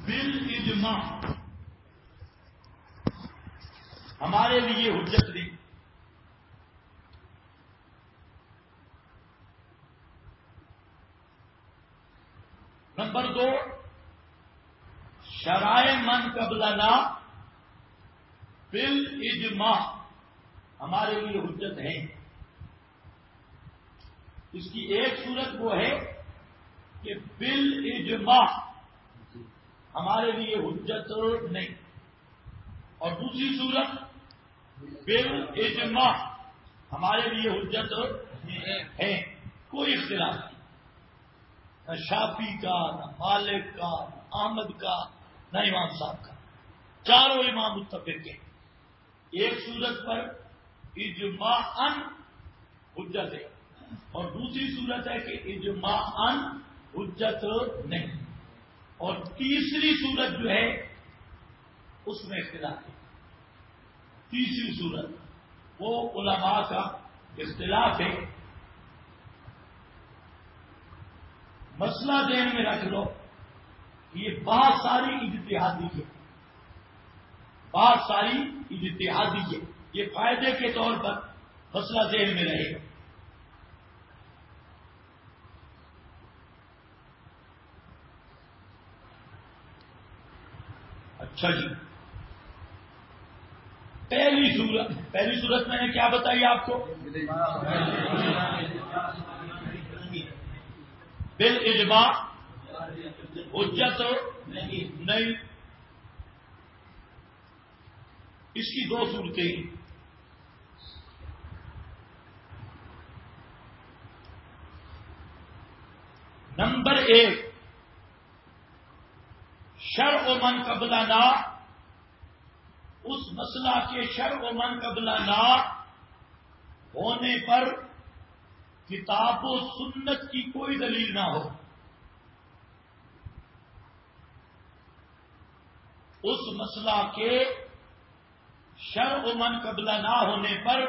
بالاجماع ہمارے لیے حجت نہیں. نمبر 2 شرائع من قبلنا بالاجماع ہمارے لیے حجت ہے. اس کی ایک صورت وہ ہے کہ بالاجماع ہمارے لیے حجت نہیں، اور دوسری صورت بالاجماع ہمارے لیے حجت ہے. کوئی اختلاف نہیں، نہ شافعی کا، نہ مالک کا، نہ احمد کا، نہ امام صاحب کا. چاروں امام متفق ہیں. ایک صورت پر اجماعاً حجت ہے، اور دوسری صورت ہے کہ اجماعاً حجت نہیں، اور تیسری صورت جو ہے اس میں اختلاف ہے. تیسری صورت وہ علماء کا اختلاف ہے. مسئلہ ذہن میں رکھ لو، یہ بہت ساری اجتہادی ہے، بہت ساری اجتہادی ہے. یہ فائدے کے طور پر مسئلہ ذہن میں رہے گا. اچھا جی، پہلی صورت میں نے کیا بتائی آپ کو؟ بالاجماع حجت نہیں. اس کی دو صورتیں. نمبر 1 شرع من قبلنا، اس مسئلہ کے شرع من قبلنا ہونے پر کتاب و سنت کی کوئی دلیل نہ ہو. اس مسئلہ کے شرع من قبلنا ہونے پر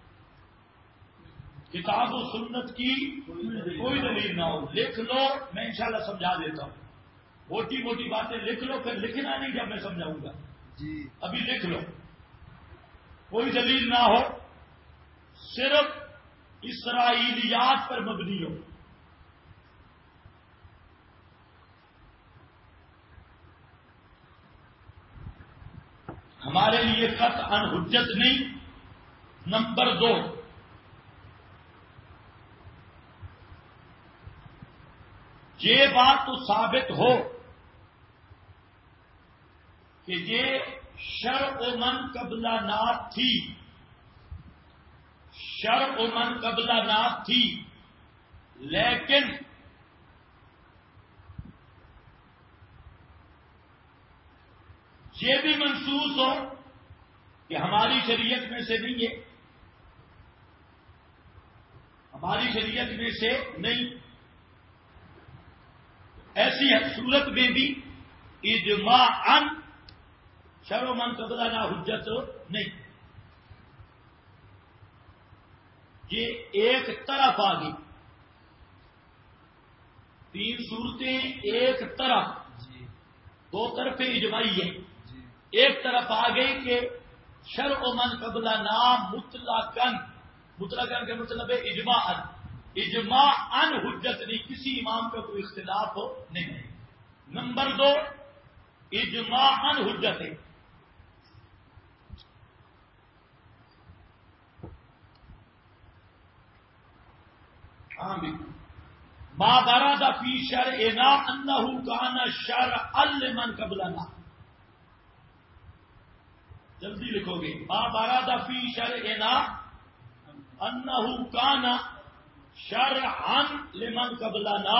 کتاب و سنت کی کوئی دلیل نہ ہو. لکھ لو، میں انشاءاللہ سمجھا دیتا ہوں. موٹی موٹی باتیں لکھ لو، پھر لکھنا نہیں جب میں سمجھاؤں گا. ابھی لکھ لو. کوئی دلیل نہ ہو، صرف اسرائیلیات پر مبنی ہو. ہمارے لیے قطعاً حجت نہیں. نمبر 2 یہ بات تو ثابت ہو کہ یہ شرع من قبلنا تھی، شرع من قبلنا تھی، لیکن یہ بھی محسوس ہو کہ ہماری شریعت میں سے نہیں ہے، ہماری شریعت میں سے نہیں. ایسی صورت میں بھی اجماعاً شرع من قبلنا حجت نہیں. یہ ایک طرف آ گئی. 3 صورتیں ایک طرف، 2 طرفیں اجماعی ہیں. ایک طرف آ گئی کہ شرع من قبلنا مطلقاً کے مطلب ہے اجماعاً. اجماعاً حجت نہیں، کسی امام کا کوئی اختلاف نہیں ہے. نمبر 2 اجماعاً حجت ہے. ہاں بھی ما برد فی شرعنا انہ کان شرعا لمن قبلنا. جلدی لکھو گے. ما برد فی شرعنا انہ کان شرعا لمن قبلنا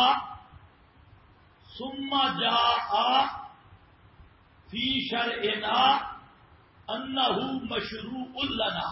ثم جاء فی شرعنا انہ مشروع لنا.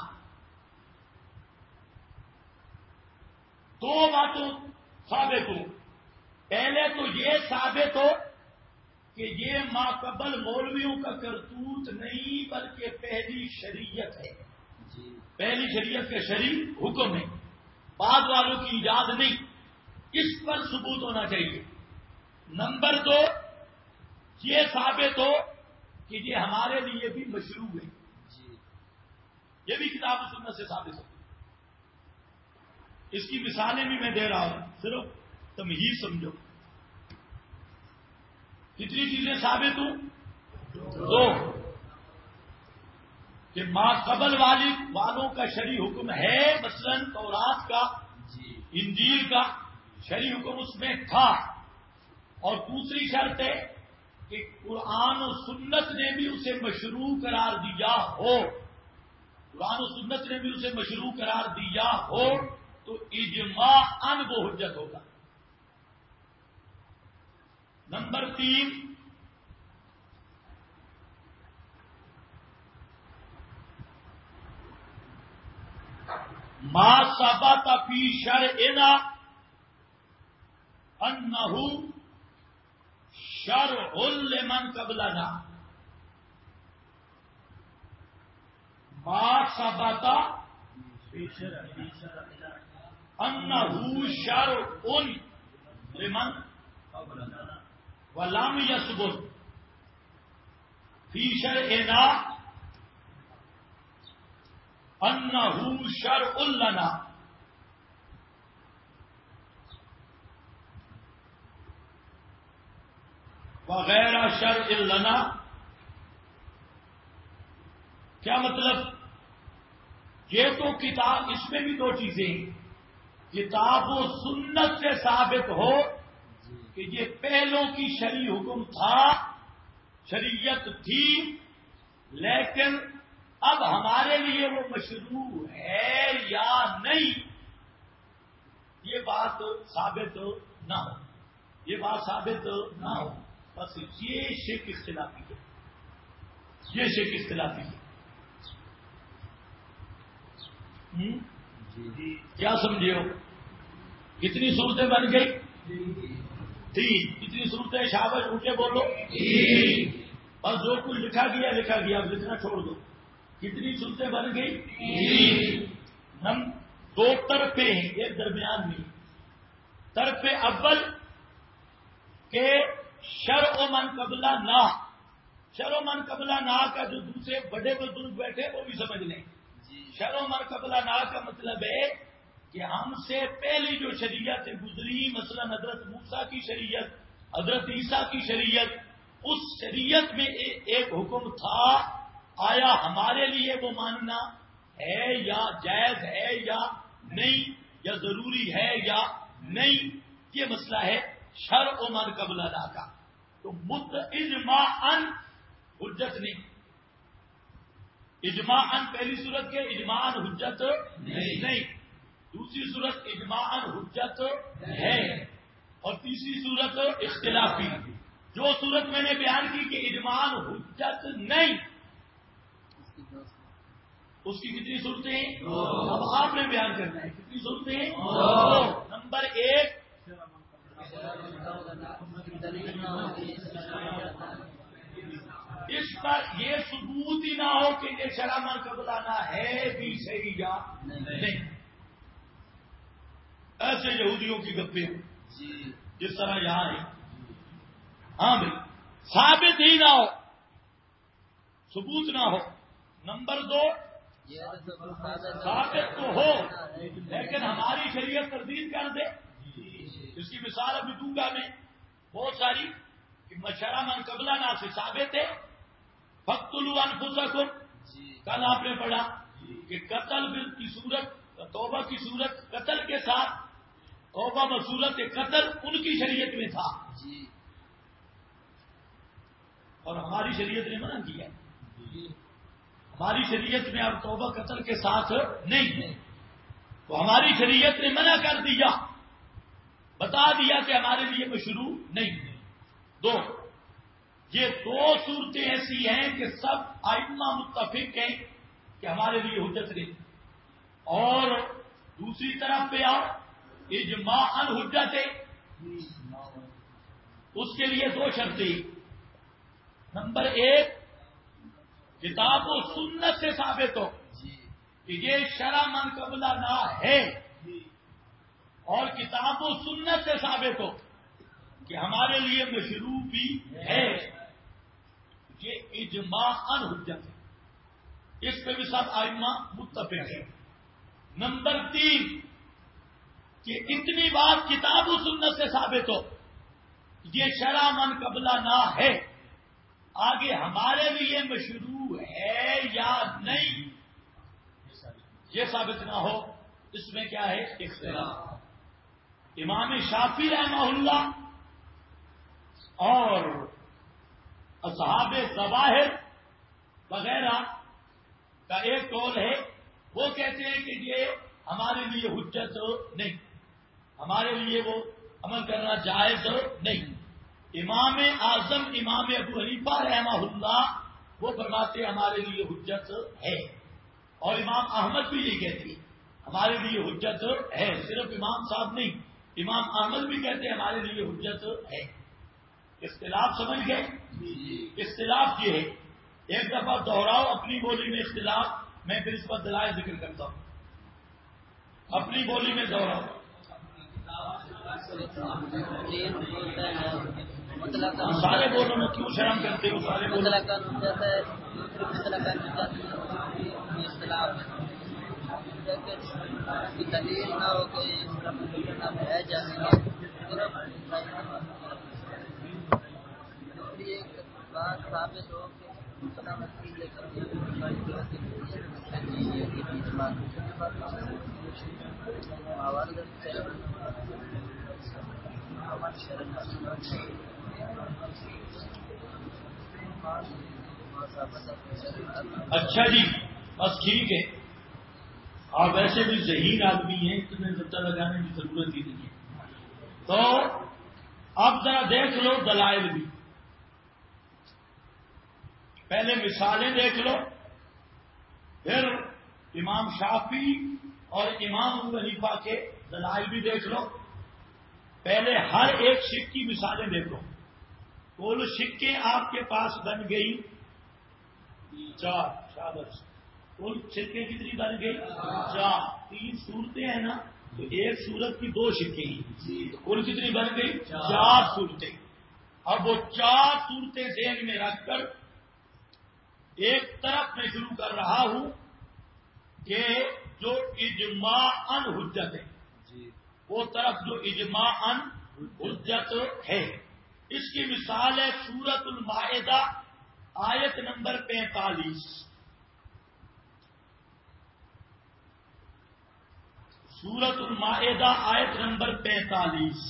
2 باتوں ثابت ہو. پہلے تو یہ ثابت ہو کہ یہ ماقبل مولویوں کا کرتوت نہیں بلکہ پہلی شریعت ہے، پہلی شریعت کا شرعی حکم ہے، بعد والوں کی ایجاد نہیں. اس پر ثبوت ہونا چاہیے. نمبر 2 یہ ثابت ہو کہ یہ ہمارے لیے بھی مشروع ہے، یہ بھی کتاب و سنت سے ثابت ہو۔ اس کی مثالیں بھی میں دے رہا ہوں، صرف تمہید سمجھو۔ کتنی چیزیں ثابت ہوں؟ دو، کہ ما قبل والوں کا شرعی حکم ہے، مثلا تورات کا، انجیل کا شرعی حکم اس میں تھا، اور دوسری شرط ہے کہ قرآن و سنت نے بھی اسے مشروع قرار دیا ہو، قرآن و سنت نے بھی اسے مشروع قرار دیا ہو تو اجماعاً وہ حجت ہوگا۔ نمبر 3، ما ثبت فی شرعنا انہ شرع لمن قبلنا، ما ثبت انہ شرع لمن ولم یثبت فی شرعنا انہ شرع لنا، وغیرہ شرع لنا۔ کیا مطلب؟ یہ تو کتاب، اس میں بھی دو چیزیں ہیں، کتاب و سنت سے ثابت ہو کہ یہ پہلوں کی شرعی حکم تھا، شریعت تھی، لیکن اب ہمارے لیے وہ مشروع ہے یا نہیں، یہ بات ثابت نہ ہو، یہ بات ثابت نہ ہو، بس یہ شک اختلافی ہے، یہ شک اختلافی ہے۔ کیا سمجھے ہو؟ کتنی صورتیں بن گئی؟ 3۔ کتنی صورتیں؟ شاباش، اونچے بولو۔ بس جو کچھ لکھا گیا لکھا گیا، اب لکھنا چھوڑ دو۔ کتنی صورتیں بن گئی؟ 2 طرفیں ہیں، ایک درمیان میں۔ طرف اول کہ شرع من قبلہ نا، شرع من قبلہ نا کا جو دوسرے بڑے بزرگ بیٹھے وہ بھی سمجھ لیں۔ شرع من قبلہ نا کا مطلب ہے کہ ہم سے پہلی جو شریعت گزری، مثلا حضرت موسیٰ کی شریعت، حضرت عیسیٰ کی شریعت، اس شریعت میں ایک حکم تھا، آیا ہمارے لیے وہ ماننا ہے یا جائز ہے یا نہیں، یا ضروری ہے یا نہیں، یہ مسئلہ ہے شرع من قبلنا کا۔ تو اجماعاً حجت نہیں، اجماعاً پہلی صورت کے اجماعاً حجت نہیں، دوسری صورت اجماعاً حجت ہے، اور تیسری صورت اختلافی۔ جو صورت میں نے بیان کی کہ اجماعاً حجت نہیں، اس کی کتنی صورتیں؟ اب آپ نے بیان کرنا ہے کتنی صورتیں؟ نمبر 1، اس پر یہ ثبوت ہی نہ ہو کہ یہ شرع من قبلنا ہے بھی صحیح یا نہیں، ایسے یہودیوں کی گپیں جس طرح یہاں ہے۔ ہاں بھائی، ثابت ہی نہ ہو، ثبوت نہ ہو۔ نمبر 2، ثابت تو ہو لیکن ہماری شریعت تردید کر دے۔ اس کی مثال ابھی دوں گا میں بہت ساری، کہ شرع من قبلنا سے ثابت ہے فاقتلوا انفسکم، کل آپ نے پڑھا کہ قتل کی صورت، توبہ کی صورت قتل کے ساتھ، توبہ بصورت قتل ان کی شریعت میں تھا، اور ہماری شریعت نے منع کیا، ہماری شریعت میں اب توبہ قتل کے ساتھ نہیں، تو ہماری شریعت نے منع کر دیا، بتا دیا کہ ہمارے لیے مشروع نہیں ہے۔ 2، یہ 2 صورتیں ایسی ہیں کہ سب ائمہ متفق ہیں کہ ہمارے لیے حجت نہیں، اور دوسری طرف پہ آؤ اجماعاً حجت ہے، اس کے لیے 2 شرطیں۔ نمبر 1، کتاب و سنت سے ثابت ہو کہ یہ شرع من قبلنا ہے، اور کتاب و سنت سے ثابت ہو کہ ہمارے لیے مشروع بھی ہے، اجماعاً حجت ہے، اس پہ بھی سب ائمہ متفق ہیں۔ نمبر 3 کہ اتنی بات کتاب و سنت سے ثابت ہو یہ شرع من قبلہ نہ ہے، آگے ہمارے لیے مشروع ہے یا نہیں یہ ثابت نہ ہو، اس میں کیا ہے اختلاف۔ امام شافعی رحمہ اللہ اور اصحاب ظواہر وغیرہ کا ایک قول ہے، وہ کہتے ہیں کہ یہ ہمارے لیے حجت نہیں، ہمارے لیے وہ عمل کرنا جائز نہیں۔ امام اعظم امام ابو حنیفہ رحمہ اللہ وہ فرماتے ہیں ہمارے لیے حجت ہے، اور امام احمد بھی یہ کہتے ہیں ہمارے لیے حجت ہے، صرف امام صاحب نہیں، امام احمد بھی کہتے ہیں ہمارے لیے حجت ہے۔ اختلاف سمجھ گئے؟ اختلاف یہ ہے، ایک دفعہ دوہراؤ اپنی بولی میں اختلاف، میں پھر اس پر دلائل ذکر کرتا ہوں، اپنی بولی میں دوہراؤ۔ سارے بولوں میں کیوں شرم کرتے ہو؟ سارے بولوں دلیل نہ ہو کہ ہے جانے ایک بات ثابت ہو کہ اچھا جی، بس ٹھیک ہے، آپ ویسے بھی ذہین آدمی ہیں، اتنے زبطہ لگانے کی ضرورت ہی نہیں ہے۔ تو اب ذرا دیکھ لو دلائل بھی، پہلے مثالیں دیکھ لو، پھر امام شافعی اور امام ابو حنیفہ کے دلائل بھی دیکھ لو۔ پہلے ہر ایک شک کی مثالیں دیکھو، کل شکیں آپ کے پاس بن گئی 4، شاباش، کل شکیں کتنی بن گئی 4، 3 صورتیں ہیں نا، تو ایک صورت کی 2 شکیں ہیں، کل کتنی بن گئی 4 صورتیں۔ اب وہ 4 صورتیں ذہن میں رکھ کر ایک طرف میں شروع کر رہا ہوں کہ جو اجماعاً حجت ہے، وہ طرف جو اجماعاً حجت ہے، اس کی مثال ہے سورۃ المائدہ آیت نمبر 45۔ سورۃ المائدہ آیت نمبر 45۔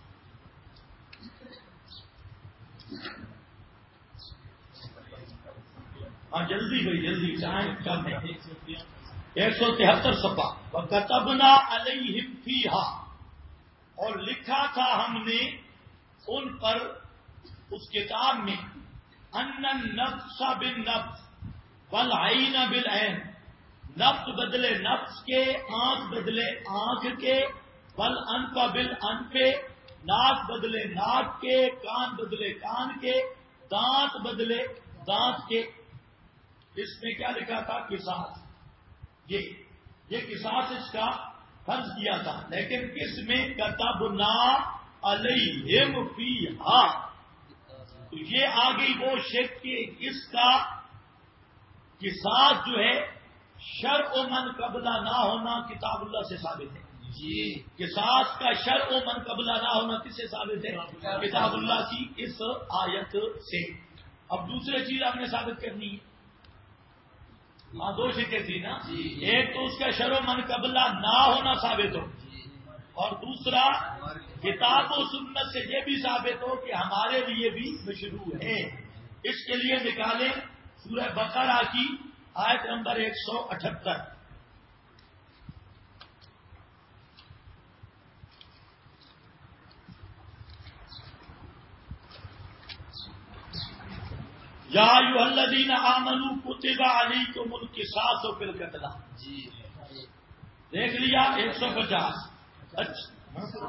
ہاں جلدی بھائی جلدی، ٹائم کم ہے۔ 173 صفحہ۔ وَكَتَبْنَا عَلَيْهِمْ فِيهَا، اور لکھا تھا ہم نے ان پر اس کتاب میں، أَنَّ النَّفْسَ بِالنَّفْسِ وَالْعَيْنَ بِالْعَيْنِ، نفس بدلے نفس کے، آنکھ بدلے آنکھ کے، وَالْأَنْفَ بِالْأَنْفِ، ناک بدلے ناک کے، کان بدلے کان کے، دانت بدلے دانت کے۔ اس میں کیا لکھا تھا؟ قصاص، یہ قصاص اس کا فرض کیا تھا، لیکن اس میں کتبنا علیہم فیہا، تو یہ آ گئی وہ شک کہ اس کا قصاص جو ہے شرع من قبلہ نہ ہونا کتاب اللہ سے ثابت ہے۔ قصاص کا شرع من قبلہ نہ ہونا کس سے ثابت ہے؟ کتاب اللہ کی اس آیت سے۔ اب دوسری چیز آپ نے ثابت کرنی ہے، ہاں 2 شکیں تھی نا، ایک تو اس کا شرع من قبلہ نہ ہونا ثابت ہو، اور دوسرا کتاب و سنت سے یہ بھی ثابت ہو کہ ہمارے لیے بھی مشروع ہے۔ اس کے لیے نکالیں سورہ بقرہ کی آیت نمبر 178۔ یا ایھا الذین آمنوا کتب علیکم القصاص فی القتلی، دیکھ لیا 150۔ اچھا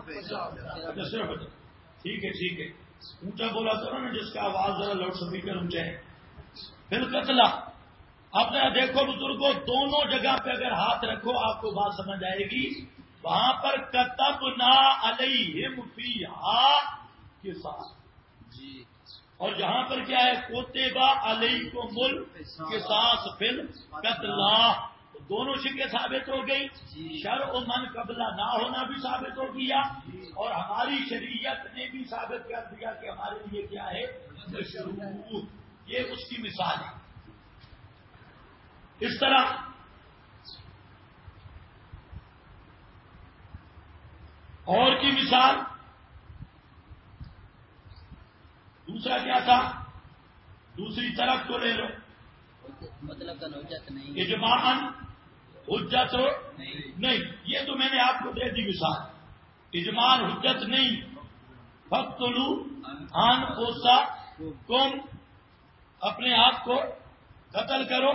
ٹھیک ہے، اونچا بولا کرو نا، جس کا آواز ذرا لاؤڈ اسپیکر اونچا ہے۔ فی القتلی، اب ذرا دیکھو بزرگوں، دونوں جگہ پہ اگر ہاتھ رکھو آپ کو بات سمجھ آئے گی۔ وہاں پر کتبنا علیہم فیہا قصاص، اور جہاں پر کیا ہے کوتبہ علیکم القصاص فی القتلی، دونوں شکیں ثابت ہو گئی، شرع من قبلہ نہ ہونا بھی ثابت ہو گیا، اور ہماری شریعت نے بھی ثابت کر دیا کہ ہمارے لیے کیا ہے مشروع۔ یہ اس کی مثال ہے۔ اس طرح اور کی مثال دوسرا کیا تھا، دوسری طرف کو لے لو، مطلب کا حجت نہیں، اجماعاً حجت نہیں، یہ تو میں نے آپ کو دے دی مثال، اجماع حجت نہیں، فقتلوا انفسکم، اپنے آپ کو قتل کرو،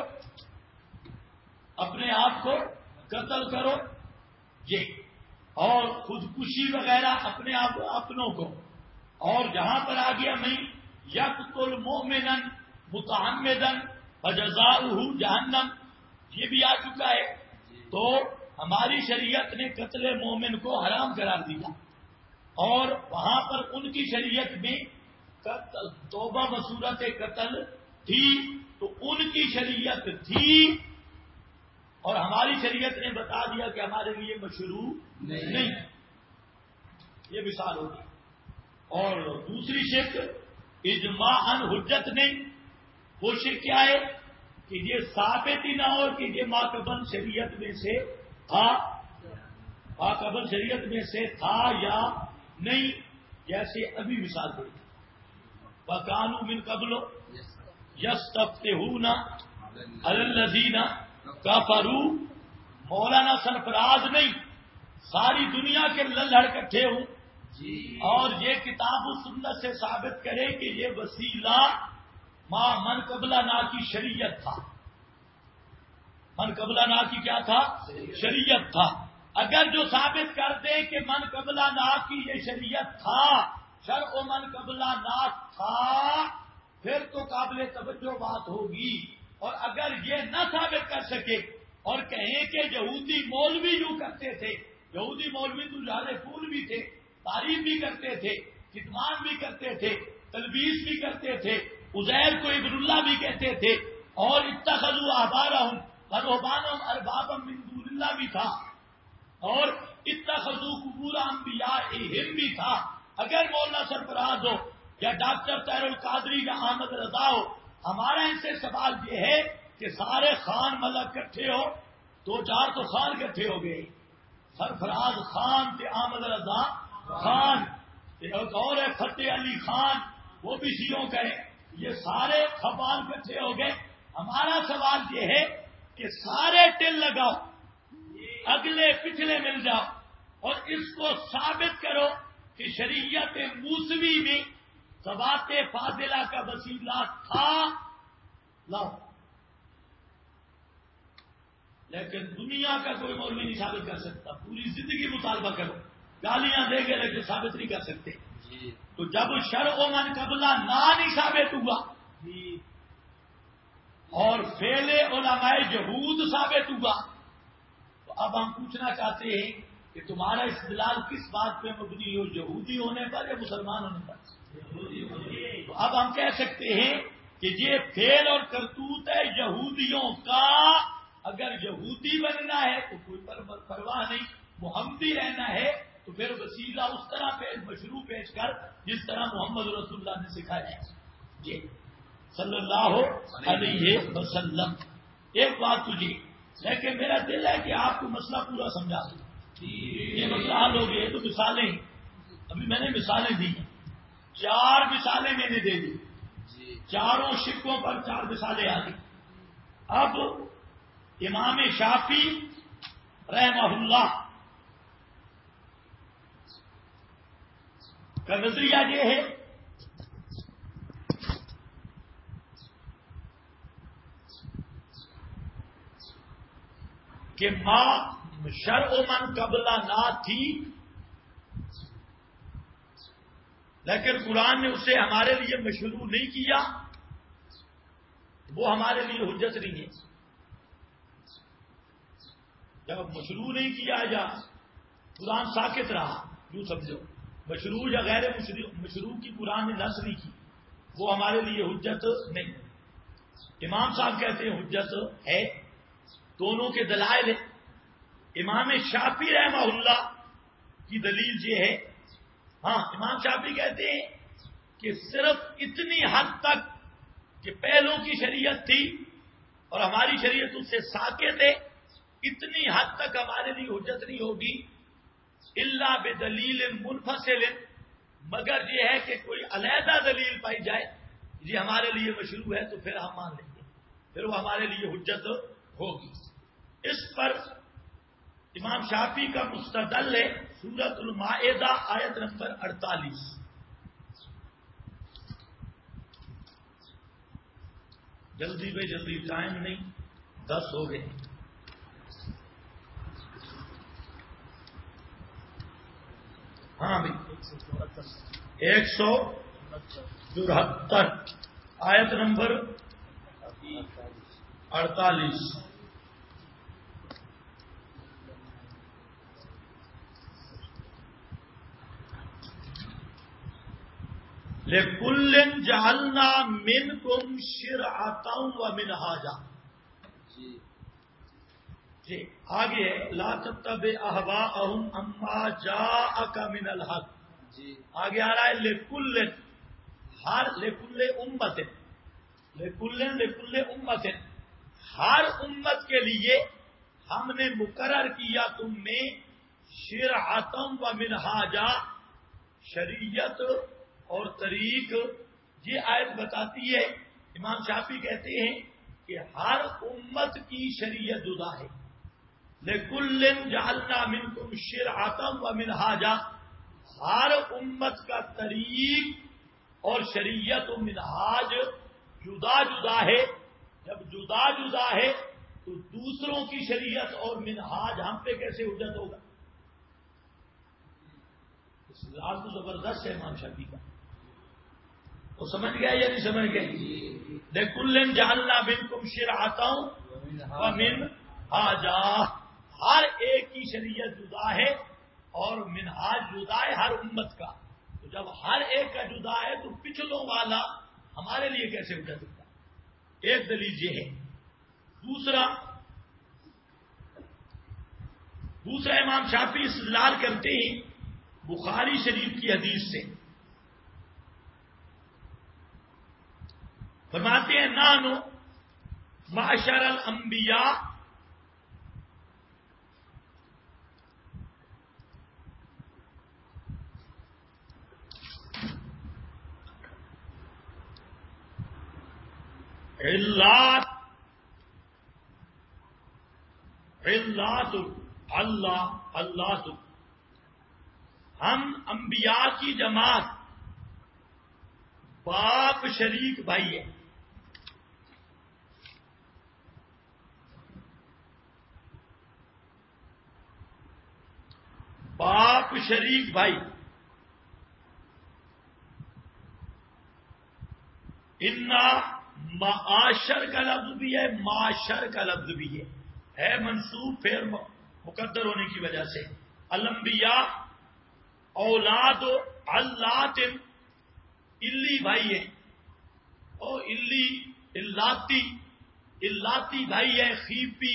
اپنے آپ کو قتل کرو، یہ اور خودکشی وغیرہ اپنے آپ اپنوں کو، اور جہاں پر آ گیا میں یقتل مؤمنا متعمدا فجزاؤہ جہنم، یہ بھی آ چکا ہے۔ تو ہماری شریعت نے قتل مومن کو حرام قرار دیا، اور وہاں پر ان کی شریعت میں توبہ بصورت قتل تھی، تو ان کی شریعت تھی اور ہماری شریعت نے بتا دیا کہ ہمارے لیے مشروع نہیں، یہ مثال ہوگی۔ اور دوسری شک اجماعاً حجت نہیں، وہ شک کیا ہے کہ یہ ثابت ہی نہ ہو کہ یہ ماقبل شریعت میں سے تھا، ماقبل شریعت میں سے تھا یا نہیں، جیسے ابھی مثال دے دی وَكَانُوا مِن قَبْلُ يَسْتَفْتِحُونَ عَلَى الَّذِينَ كَفَرُوا، مولانا سرفراز نہیں، ساری دنیا کے للہڑ اکٹھے ہوں اور یہ کتاب و سنت سے ثابت کرے کہ یہ وسیلہ من قبلہ نا کی شریعت تھا، من قبلہ نا کی کیا تھا، شریعت تھا۔ اگر جو ثابت کر دے کہ من قبلہ نا کی یہ شریعت تھا، شرع و من قبلہ نا تھا، پھر تو قابل توجہ بات ہوگی۔ اور اگر یہ نہ ثابت کر سکے اور کہیں کہ یہودی مولوی یوں کرتے تھے، یہودی مولوی تو جالے پھول بھی تھے، تعریف بھی کرتے تھے، کتمان بھی کرتے تھے، تلبیس بھی کرتے تھے، عزیر کو ابن اللہ بھی کہتے تھے، اور اتخذوا احبارهم ورهبانهم اربابا من دون اللہ بھی تھا، اور اتخذوا قبور انبیائهم بھی تھا۔ اگر مولانا سرفراز ہو یا ڈاکٹر طاہر القادری یا احمد رضا ہو، ہمارا ان سے سوال یہ ہے کہ سارے خان ملک اکٹھے ہو، دو چار تو خان اکٹھے ہو گئے، سرفراز خان تھے، احمد رضا خان، ایک اور ہے فتح علی خان، وہ بھی شیعوں کا ہے، یہ سارے خبان اکٹھے ہو گئے۔ ہمارا سوال یہ ہے کہ سارے ٹل لگاؤ، اگلے پچھلے مل جاؤ، اور اس کو ثابت کرو کہ شریعت موسوی میں ذوات فاضلہ کا وسیلہ تھا، لاؤ۔ لیکن دنیا کا کوئی مولوی نہیں ثابت کر سکتا، پوری زندگی مطالبہ کرو، گالیاں دے گے لیکن ثابت نہیں کر سکتے۔ تو جب شرع و من قبلہ نہیں ثابت ہوا اور فعل علماء یہود ثابت ہوا، تو اب ہم پوچھنا چاہتے ہیں کہ تمہارا استدلال کس بات پہ مبنی ہو، یہودی ہونے پر یا مسلمان ہونے پر؟ تو اب ہم کہہ سکتے ہیں کہ یہ فعل اور کرتوت ہے یہودیوں کا، اگر یہودی بننا ہے تو کوئی پرواہ نہیں، محمدی رہنا ہے تو پھر وسیلہ اس طرح مشروع پیش کر جس طرح محمد رسول اللہ نے سکھایا ہے، جی صلی اللہ علیہ وسلم۔ ایک بات تجھے، لیکن میرا دل ہے کہ آپ کو مسئلہ پورا سمجھا دوں، یہ مسئلہ حل ہو گیا۔ تو مثالیں ابھی میں نے مثالیں دی، 4 مثالیں میں نے دے دی، چاروں شکوں پر 4 مثالیں آ گئی۔ اب امام شافعی رحمہ اللہ کا نظریہ یہ ہے کہ شرع و من قبلہ نہ تھی، لیکن قرآن نے اسے ہمارے لیے مشروع نہیں کیا، وہ ہمارے لیے حجت نہیں ہے۔ جب مشروع نہیں کیا جا، قرآن ساکت رہا، یوں سمجھو، مشروع یا غیر مشروع کی قرآن نے نص نہیں کی، وہ ہمارے لیے حجت نہیں. امام صاحب کہتے ہیں حجت ہے. دونوں کے دلائل ہیں. امام شافعی رحمہ اللہ کی دلیل یہ ہے. ہاں امام شافعی کہتے ہیں کہ صرف اتنی حد تک کہ پہلوں کی شریعت تھی اور ہماری شریعت اس سے ساکت ہے، اتنی حد تک ہمارے لیے حجت نہیں ہوگی الا بدلیل منفصل، مگر یہ ہے کہ کوئی علیحدہ دلیل پائی جائے یہ ہمارے لیے مشروع ہے تو پھر ہم مان لیں گے، پھر وہ ہمارے لیے حجت ہوگی. اس پر امام شافعی کا مستدل ہے سورۃ المائدہ آیت نمبر 48. جلدی بھائی جلدی، ٹائم نہیں، 10 ہو گئے. ہاں بھائی 174 آیت نمبر 48. لِكُلٍّ جَعَلْنَا مِنْكُمْ شِرْعَةً وَمِنْهَاجًا. جی آگے لا تتبع اهواءهم عما جاءك من الحق. آگے آ رہا ہے لِكُلٍّ، ہر لِكُلِّ امت، لِكُلٍّ امت، ہر امت کے لیے ہم نے مقرر کیا تم میں شرعۃ ومنہاجا، شریعت اور طریق. یہ آیت بتاتی ہے، امام شافعی کہتے ہیں کہ ہر امت کی شریعت جدا ہے. لِكُلٍّ جَعَلْنَا مِنْكُمْ شِرْعَةً وَمِنْهَاجًا، ہر امت کا طریق اور شریعت و منہاج جدا جدا ہے. جب جدا جدا ہے تو دوسروں کی شریعت اور منہاج ہم پہ کیسے حجت ہوگا؟ استدلال تو زبردست ہے امام شافعی کا. وہ سمجھ گیا یا نہیں سمجھ گئے؟ لِكُلٍّ جَعَلْنَا مِنْكُمْ شِرْعَةً وَمِنْهَاجًا، ہر ایک کی شریعت جدا ہے اور منہاج جدا ہے ہر امت کا. تو جب ہر ایک کا جدا ہے تو پچھلوں والا ہمارے لیے کیسے اٹھا سکتا؟ ایک دلیل یہ ہے. دوسرا امام شافعی استدلال کرتے ہیں بخاری شریف کی حدیث سے. فرماتے ہیں نانو معشر الانبیاء علات اللہ، ہم انبیاء کی جماعت باپ شریک بھائی ہے. باپ شریک بھائی. انا معاشر کا لفظ بھی ہے، معاشر کا لفظ بھی ہے منصوب پھر مقدر ہونے کی وجہ سے. الانبیاء اولاد اللات، الی بھائی ہے، او الی الاتی بھائی ہے. خیپی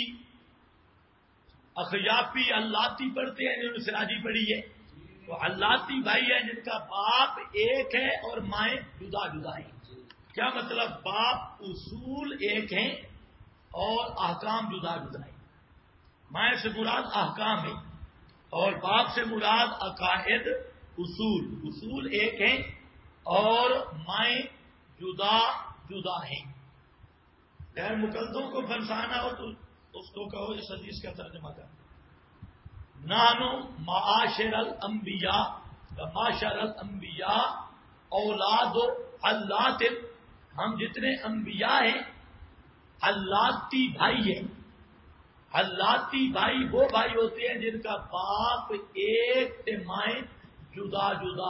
اخیاپی اللاتی پڑھتے ہیں، انہوں نے سراجی پڑھی ہے. تو اللاتی بھائی ہے جن کا باپ ایک ہے اور مائیں جدا جدا ہیں. کیا مطلب؟ باپ اصول ایک ہیں اور احکام جدا جدا ہیں. مائیں سے مراد احکام ہے اور باپ سے مراد عقائد اصول ایک ہیں اور مائیں جدا جدا ہیں. غیر مقلدوں کو پھنسانا ہو تو اس کو کہو اس حدیث کا ترجمہ کر. نانو معاشر الانبیاء، معاشر الانبیاء اولاد اللات، ہم جتنے انبیاء ہیں اللاتی بھائی ہیں. اللاتی بھائی وہ بھائی ہوتے ہیں جن کا باپ ایک سے مائیں جدا جدا.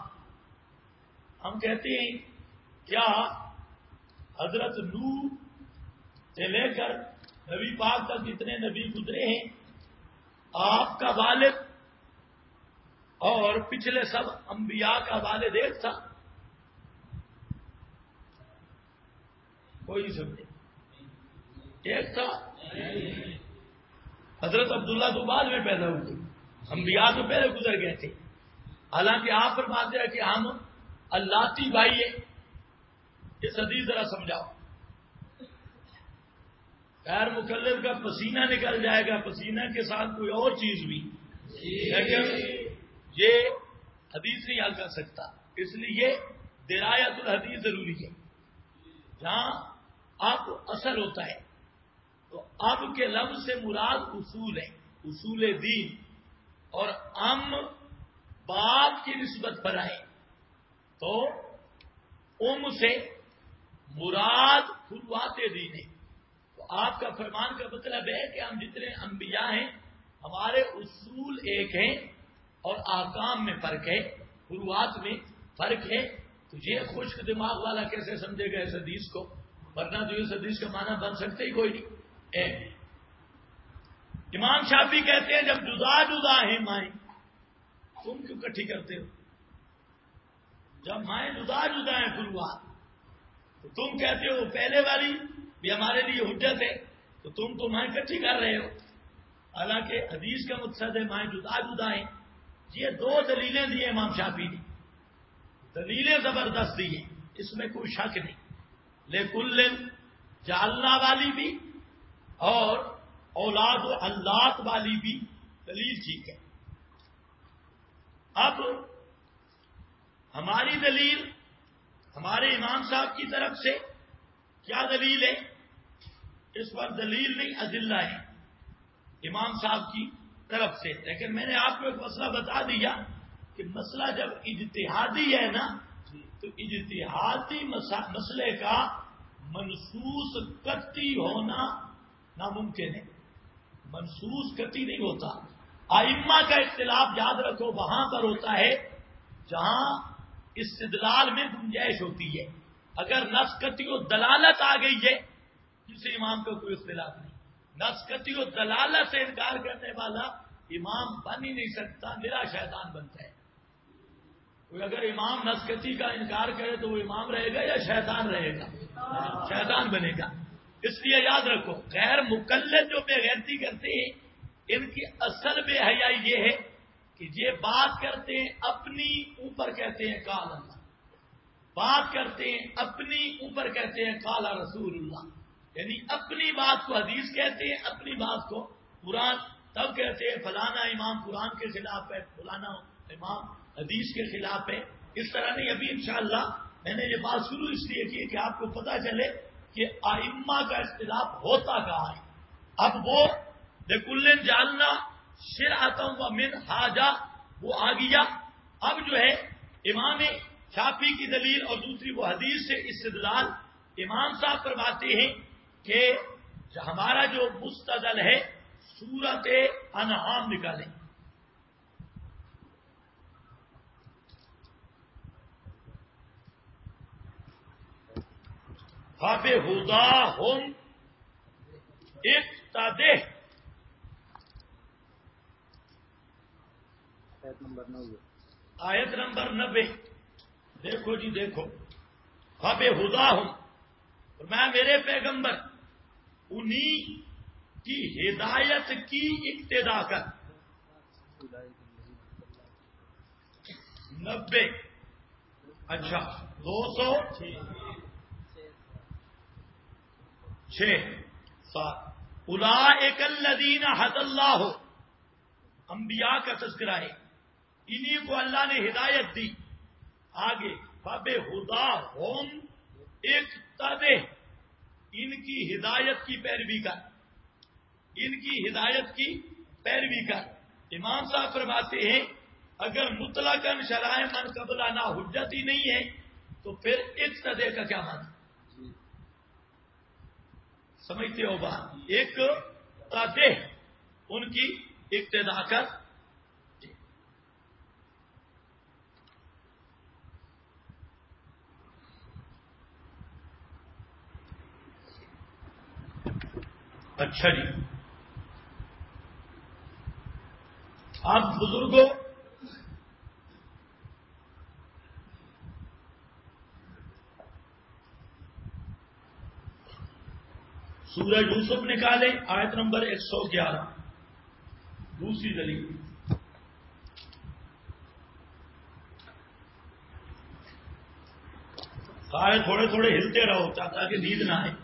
ہم کہتے ہیں کیا حضرت نوح سے لے کر نبی پاک تک جتنے نبی گزرے ہیں آپ کا والد اور پچھلے سب انبیاء کا والد ایک تھا؟ کوئی نہیں سمجھے. ایک تھا. حضرت عبداللہ تو بعد میں پیدا ہوئے، انبیاء تو پہلے گزر گئے تھے. حالانکہ آپ فرماتے ہیں کہ ہم اللاتی بھائی ہیں. اس حدیث ذرا سمجھاؤ. غیر مکلف کا پسینہ نکل جائے گا، پسینہ کے ساتھ کوئی اور چیز بھی، لیکن یہ حدیث نہیں حل کر سکتا. اس لیے درایت الحدیث ضروری ہے. جہاں اب اثر ہوتا ہے تو اب کے لفظ سے مراد اصول ہے، اصول دین. اور باپ کی نسبت پر آئے تو سے مراد فروعات دین ہے. تو آپ کا فرمان کا مطلب ہے کہ ہم جتنے انبیاء ہیں ہمارے اصول ایک ہیں اور احکام میں فرق ہے، فروعات میں فرق ہے. تو یہ خشک دماغ والا کیسے سمجھے گا اس حدیث کو؟ ورنہ تو اس حدیث کا معنی بن سکتے ہی کوئی نہیں. امام شافعی کہتے ہیں جب جدا جدا ہیں مائیں تم کیوں کٹھی کرتے ہو؟ جب مائیں جدا جدا ہیں فروعات تو تم کہتے ہو پہلے والی بھی ہمارے لیے حجت ہے، تو تم تو مائیں کٹھی کر رہے ہو. حالانکہ حدیث کا مقصد ہے مائیں جدا جدا ہیں. یہ دو دلیلیں دی امام شافعی نے، دلیلیں زبردست دی ہیں، اس میں کوئی شک نہیں. لکل جعلنا والی بھی اور اولاد و اللات والی بھی دلیل ٹھیک ہے. اب ہماری دلیل ہمارے امام صاحب کی طرف سے کیا دلیل ہے؟ اس پر دلیل نہیں ادلہ ہے امام صاحب کی طرف سے. لیکن میں نے آپ کو ایک مسئلہ بتا دیا کہ مسئلہ جب اجتہادی ہے نا تو اجتہادی مسئلے کا منصوص قطعی ہونا ناممکن ہے. منصوص قطعی نہیں ہوتا. ائمہ کا اختلاف یاد رکھو وہاں پر ہوتا ہے جہاں استدلال میں گنجائش ہوتی ہے. اگر نص قطعی و دلالت آ گئی ہے کسی امام کا کوئی اختلاف نہیں. نص قطعی و دلالت سے انکار کرنے والا امام بن ہی نہیں سکتا، میرا شیطان بنتا ہے. کوئی اگر امام نص قطعی کا انکار کرے تو وہ امام رہے گا یا شیطان رہے گا؟ شیطان بنے گا. اس لیے یاد رکھو غیر مقلد جو بے غیرتی کرتے ہیں ان کی اصل بے حیائی یہ ہے کہ یہ بات کرتے ہیں اپنی اوپر کہتے ہیں قال اللہ، بات کرتے ہیں اپنی اوپر کہتے ہیں قال رسول اللہ. یعنی اپنی بات کو حدیث کہتے ہیں، اپنی بات کو قرآن. تب کہتے ہیں فلانا امام قرآن کے خلاف ہے، فلانا امام حدیث کے خلاف ہے. اس طرح نہیں. ابھی انشاءاللہ میں نے یہ بات شروع اس لیے کی کہ آپ کو پتہ چلے کہ ائمہ کا اختلاف ہوتا کہاں ہے. اب وہ لکل جعلنا شرعۃ و منہاجا وہ آ گیا. اب جو ہے امام شافعی کی دلیل اور دوسری وہ حدیث سے استدلال. امام صاحب فرماتے ہیں کہ ہمارا جو مستدل ہے سورت انعام نکالیں. فَبِهُدَاهُمْ اقتدِهْ. آیت نمبر 90. دیکھو جی دیکھو. فَبِهُدَاهُمْ میں میرے پیغمبر انہی کی ہدایت کی اقتدا کر. 90 اچھا 206 اولئک الذین ھدی اللہ. انبیاء کا تذکرہ ہے، انہی کو اللہ نے ہدایت دی. آگے فَبِهُدَاهُمْ اقتدِهْ ان کی ہدایت کی پیروی کر، ان کی ہدایت کی پیروی کر. امام صاحب فرماتے ہیں اگر مطلقاً شرائع من قبلہ نہ حجت ہی نہیں ہے تو پھر اقتدے کا کیا معنی؟ سمجھتے ہو بات؟ ایک قدے ان کی اقتدا کر. اچھا جی آپ بزرگوں سورہ یوسف نکالے آیت نمبر 111 دوسری دلیل. سارے تھوڑے تھوڑے ہلتے رہو تاکہ نیند نہ آئے.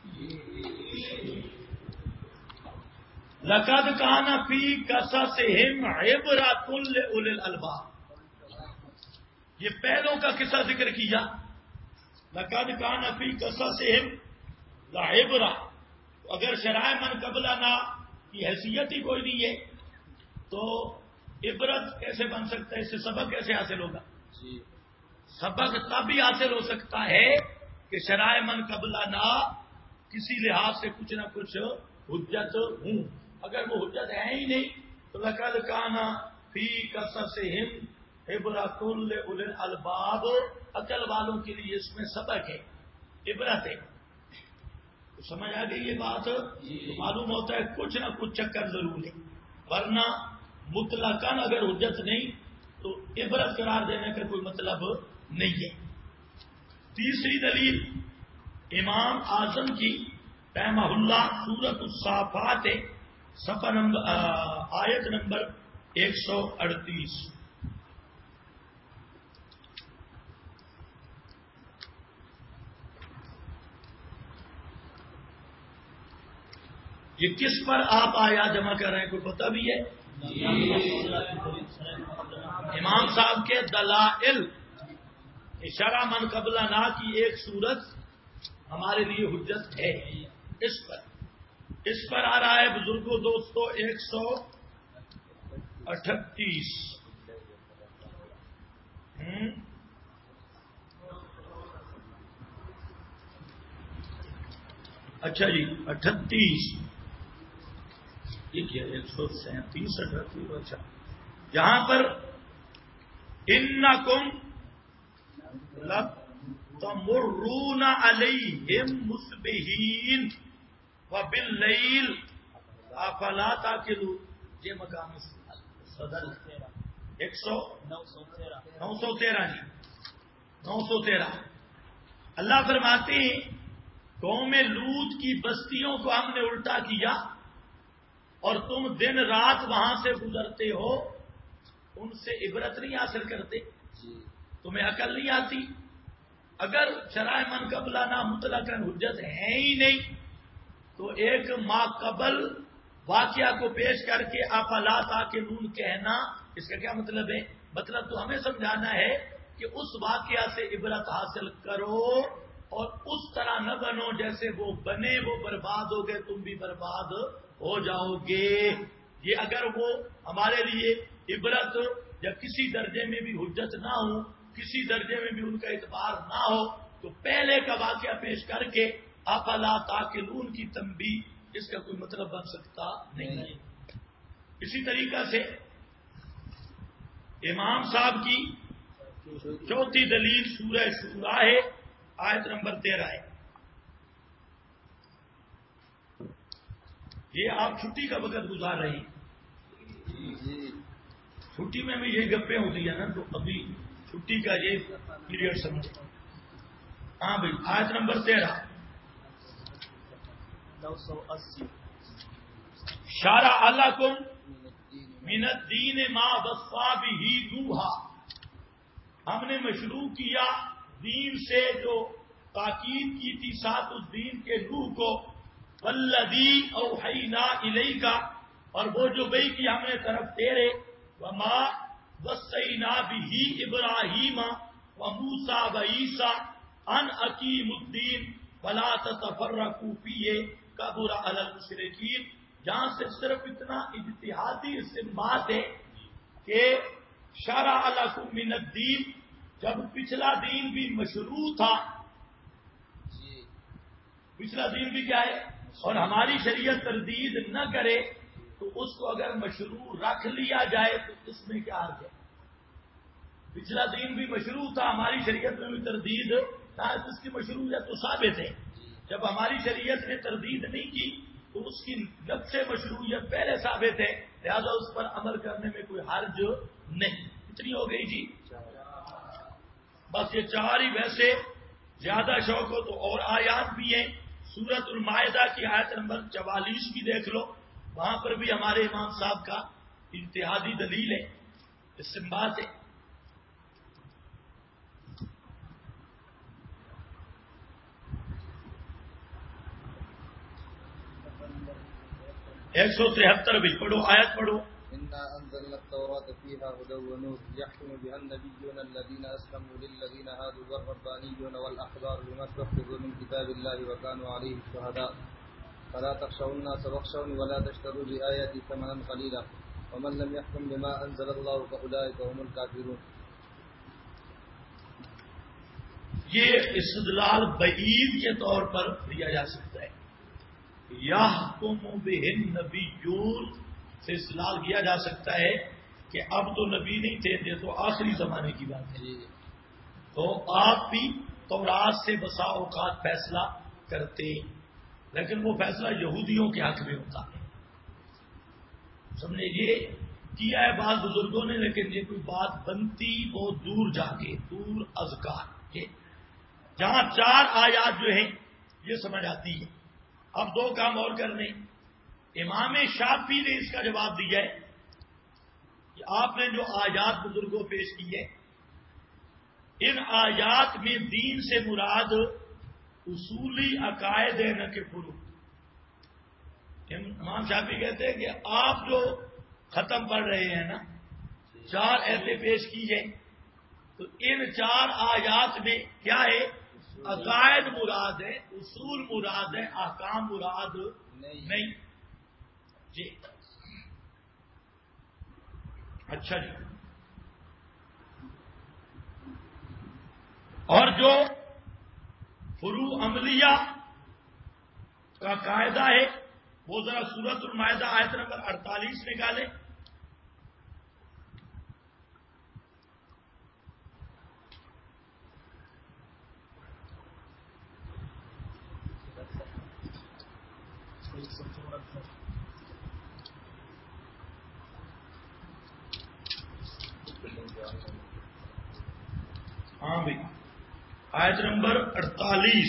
لقد کان فی قصصہم عبرۃ لأولی الالباب. یہ پہلوں کا قصہ ذکر کیا. لقد کان فی قصصہم لعبرۃ. اگر شرائع من قبلنا کی حیثیت ہی کوئی نہیں ہے تو عبرت کیسے بن سکتا ہے؟ اس سے سبق کیسے حاصل ہوگا؟ سبق تب ہی حاصل ہو سکتا ہے کہ شرائع من قبلنا کسی لحاظ سے کچھ نہ کچھ حجت ہوں. اگر وہ حجت ہے ہی نہیں تو لقد کان فی قصصہم عبرۃ لأولی الالباب. عقل والوں کے لیے اس میں سبق ہے، عبرت ہے. تو سمجھ آ گئی یہ بات؟ تو معلوم ہوتا ہے کچھ نہ کچھ چکر ضرور ہے، ورنہ مطلقاً اگر حجت نہیں تو عبرت قرار دینے کا کوئی مطلب نہیں ہے. تیسری دلیل امام اعظم کی رحمہ اللہ سورۃ الصافات صفحہ نمبر آیت نمبر 138. یہ کس پر آپ آیا جمع کر رہے ہیں کوئی پتہ بھی ہے؟ امام صاحب کے دلائل شرع من قبلنا کی ایک صورت ہمارے لیے حجت ہے. اس پر آ رہا ہے بزرگوں دوستو 138. اچھا جی 38 یہ کیا 137 38. اچھا جہاں پر انکم لتمرون علیہم مصبحین وباللیل افلا تعقلون. یہ مقام صدر 913 جی 913. اللہ فرماتے ہیں قوم لوط کی بستیوں کو ہم نے الٹا کیا اور تم دن رات وہاں سے گزرتے ہو، ان سے عبرت نہیں حاصل کرتے؟ تمہیں عقل نہیں آتی؟ اگر شرائع من قبلنا مطلقاً حجت ہے ہی نہیں تو ایک ما قبل واقعہ کو پیش کر کے افلا تعقلون کہنا اس کا کیا مطلب ہے؟ مطلب تو ہمیں سمجھانا ہے کہ اس واقعہ سے عبرت حاصل کرو اور اس طرح نہ بنو جیسے وہ بنے، وہ برباد ہو گئے تم بھی برباد ہو جاؤ گے. یہ اگر وہ ہمارے لیے عبرت یا کسی درجے میں بھی حجت نہ ہو، کسی درجے میں بھی ان کا اعتبار نہ ہو تو پہلے کا واقعہ پیش کر کے افلا تعقلون کی تنبیہ اس کا کوئی مطلب بن سکتا نہیں. اسی طریقہ سے امام صاحب کی چوتھی دلیل سورہ شورا ہے آیت نمبر 13 ہے. یہ آپ چھٹی کا وقت گزار رہے ہیں. چھٹی میں بھی یہ گپیں ہوتی ہیں نا، تو ابھی چھٹی کا یہ پیریڈ سمجھے. ہاں بھائی آیت نمبر 13 980. شارع لکم من الدین ما وصی بہ نوحا. ہم نے مشروع کیا دین سے جو تاکید کی تھی ساتھ اس دین کے روح کو، والذی اوحینا الیک، اور وہ جو وحی کی ہم نے طرف تیرے، وما وصینا بہ ابراہیم وموسیٰ وعیسیٰ ان اقیموا الدین ولا تتفرقوا فیہ کبر علی المشرکین. جہاں سے صرف اتنا اجتہادی استنباط ہے کہ شرع لکم من الدین، جب پچھلا دین بھی مشروع تھا، پچھلا دین بھی کیا ہے اور ہماری شریعت تردید نہ کرے تو اس کو اگر مشروع رکھ لیا جائے تو اس میں کیا حرج ہے؟ پچھلا دین بھی مشروع تھا، ہماری شریعت میں بھی تردید تھا، اس کی مشروعیت تو ثابت ہے. جب ہماری شریعت نے تردید نہیں کی تو اس کی جب سے مشروعیت پہلے ثابت ہے، لہذا اس پر عمل کرنے میں کوئی حرج نہیں. اتنی ہو گئی جی. بس یہ چار ہی، ویسے زیادہ شوق ہو تو اور آیات بھی ہیں. سورۃ المائدہ کی آیت نمبر 44 بھی دیکھ لو، وہاں پر بھی ہمارے امام صاحب کا اجتہادی دلیل ہے، استنباط ہے۔ 173 بھی پڑھو، آیت پڑھو۔ إنا أنزلنا التوراة فيها هدى ونور يحكم بها النبيون الذين أسلموا للذين هادوا والربانيون والأحبار بما استحفظوا من كتاب الله وكانوا عليه شهداء فلا تخشوا الناس واخشوني ولا تشتروا بآياتي ثمنا قليلا ومن لم يحكم بما أنزل الله فأولئك هم الكافرون۔ یہ استدلال بعید کے طور پر دیا جا سکتا ہے، یحکم بہ النبیون سے استدلال کیا جا سکتا ہے کہ اب تو نبی نہیں تھے، یہ تو آخری زمانے کی بات ہے، تو آپ بھی تورات سے بسا اوقات فیصلہ کرتے، لیکن وہ فیصلہ یہودیوں کے حق میں ہوتا ہے۔ سمجھے، یہ کیا ہے بعض بزرگوں نے، لیکن یہ کوئی بات بنتی بہت دور جا کے، دور اذکار کے، جہاں 4 آیات جو ہیں یہ سمجھ آتی ہے۔ اب 2 کام اور کرنے۔ امام شافعی نے اس کا جواب دیا ہے کہ آپ نے جو آیات بزرگوں پیش کی ہے، ان آیات میں دین سے مراد اصولی عقائد ہے، نہ کہ فروع۔ امام شافعی کہتے ہیں کہ آپ جو ختم پڑھ رہے ہیں نا، 4 ایسے پیش کی ہیں، تو ان 4 آیات میں کیا ہے؟ عقائد مراد ہے، اصول مراد ہے، احکام مراد نہیں۔ جی اچھا جی۔ اور جو فروع عملیہ کا قاعدہ ہے وہ ذرا سورۃ المائدہ آیت نمبر 48 نکالے۔ ہاں بھائی، آیت نمبر 48۔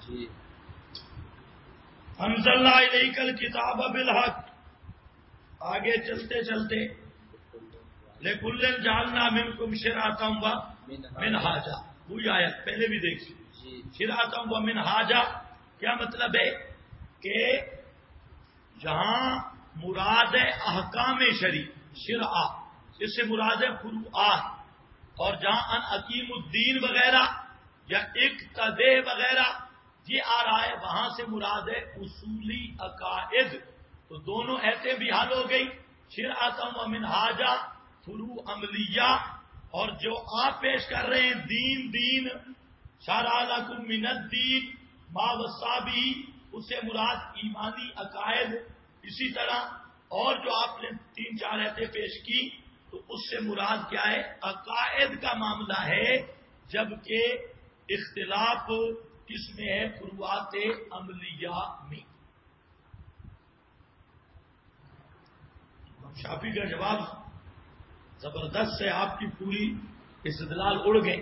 انزلنا الیک الکتاب بالحق، آگے چلتے چلتے لکل جعلنا منکم شرعۃ و منہاجا، وہی آیت پہلے بھی دیکھی، شرعۃ و منہاجا کیا مطلب ہے؟ کہ جہاں مراد ہے احکام شرعی شرع، اس سے مراد ہے فروعات، اور جہاں ان حکیم الدین وغیرہ یا اقتدے وغیرہ یہ آ رہا ہے، وہاں سے مراد ہے اصولی عقائد۔ تو دونوں ایسے بھی حل ہو گئی، شرعۃ و منہاجا فروع عملیہ، اور جو آپ پیش کر رہے ہیں دین شرع لکم من الدین ما وصی بہ، اس سے مراد ایمانی عقائد۔ اسی طرح اور جو آپ نے 3-4 ایسے پیش کی تو اس سے مراد کیا ہے؟ عقائد کا معاملہ ہے، جبکہ اختلاف کس میں ہے؟ فروعات عملیہ میں۔ شافعی کا جواب زبردست ہے، آپ کی پوری استدلال اڑ گئے،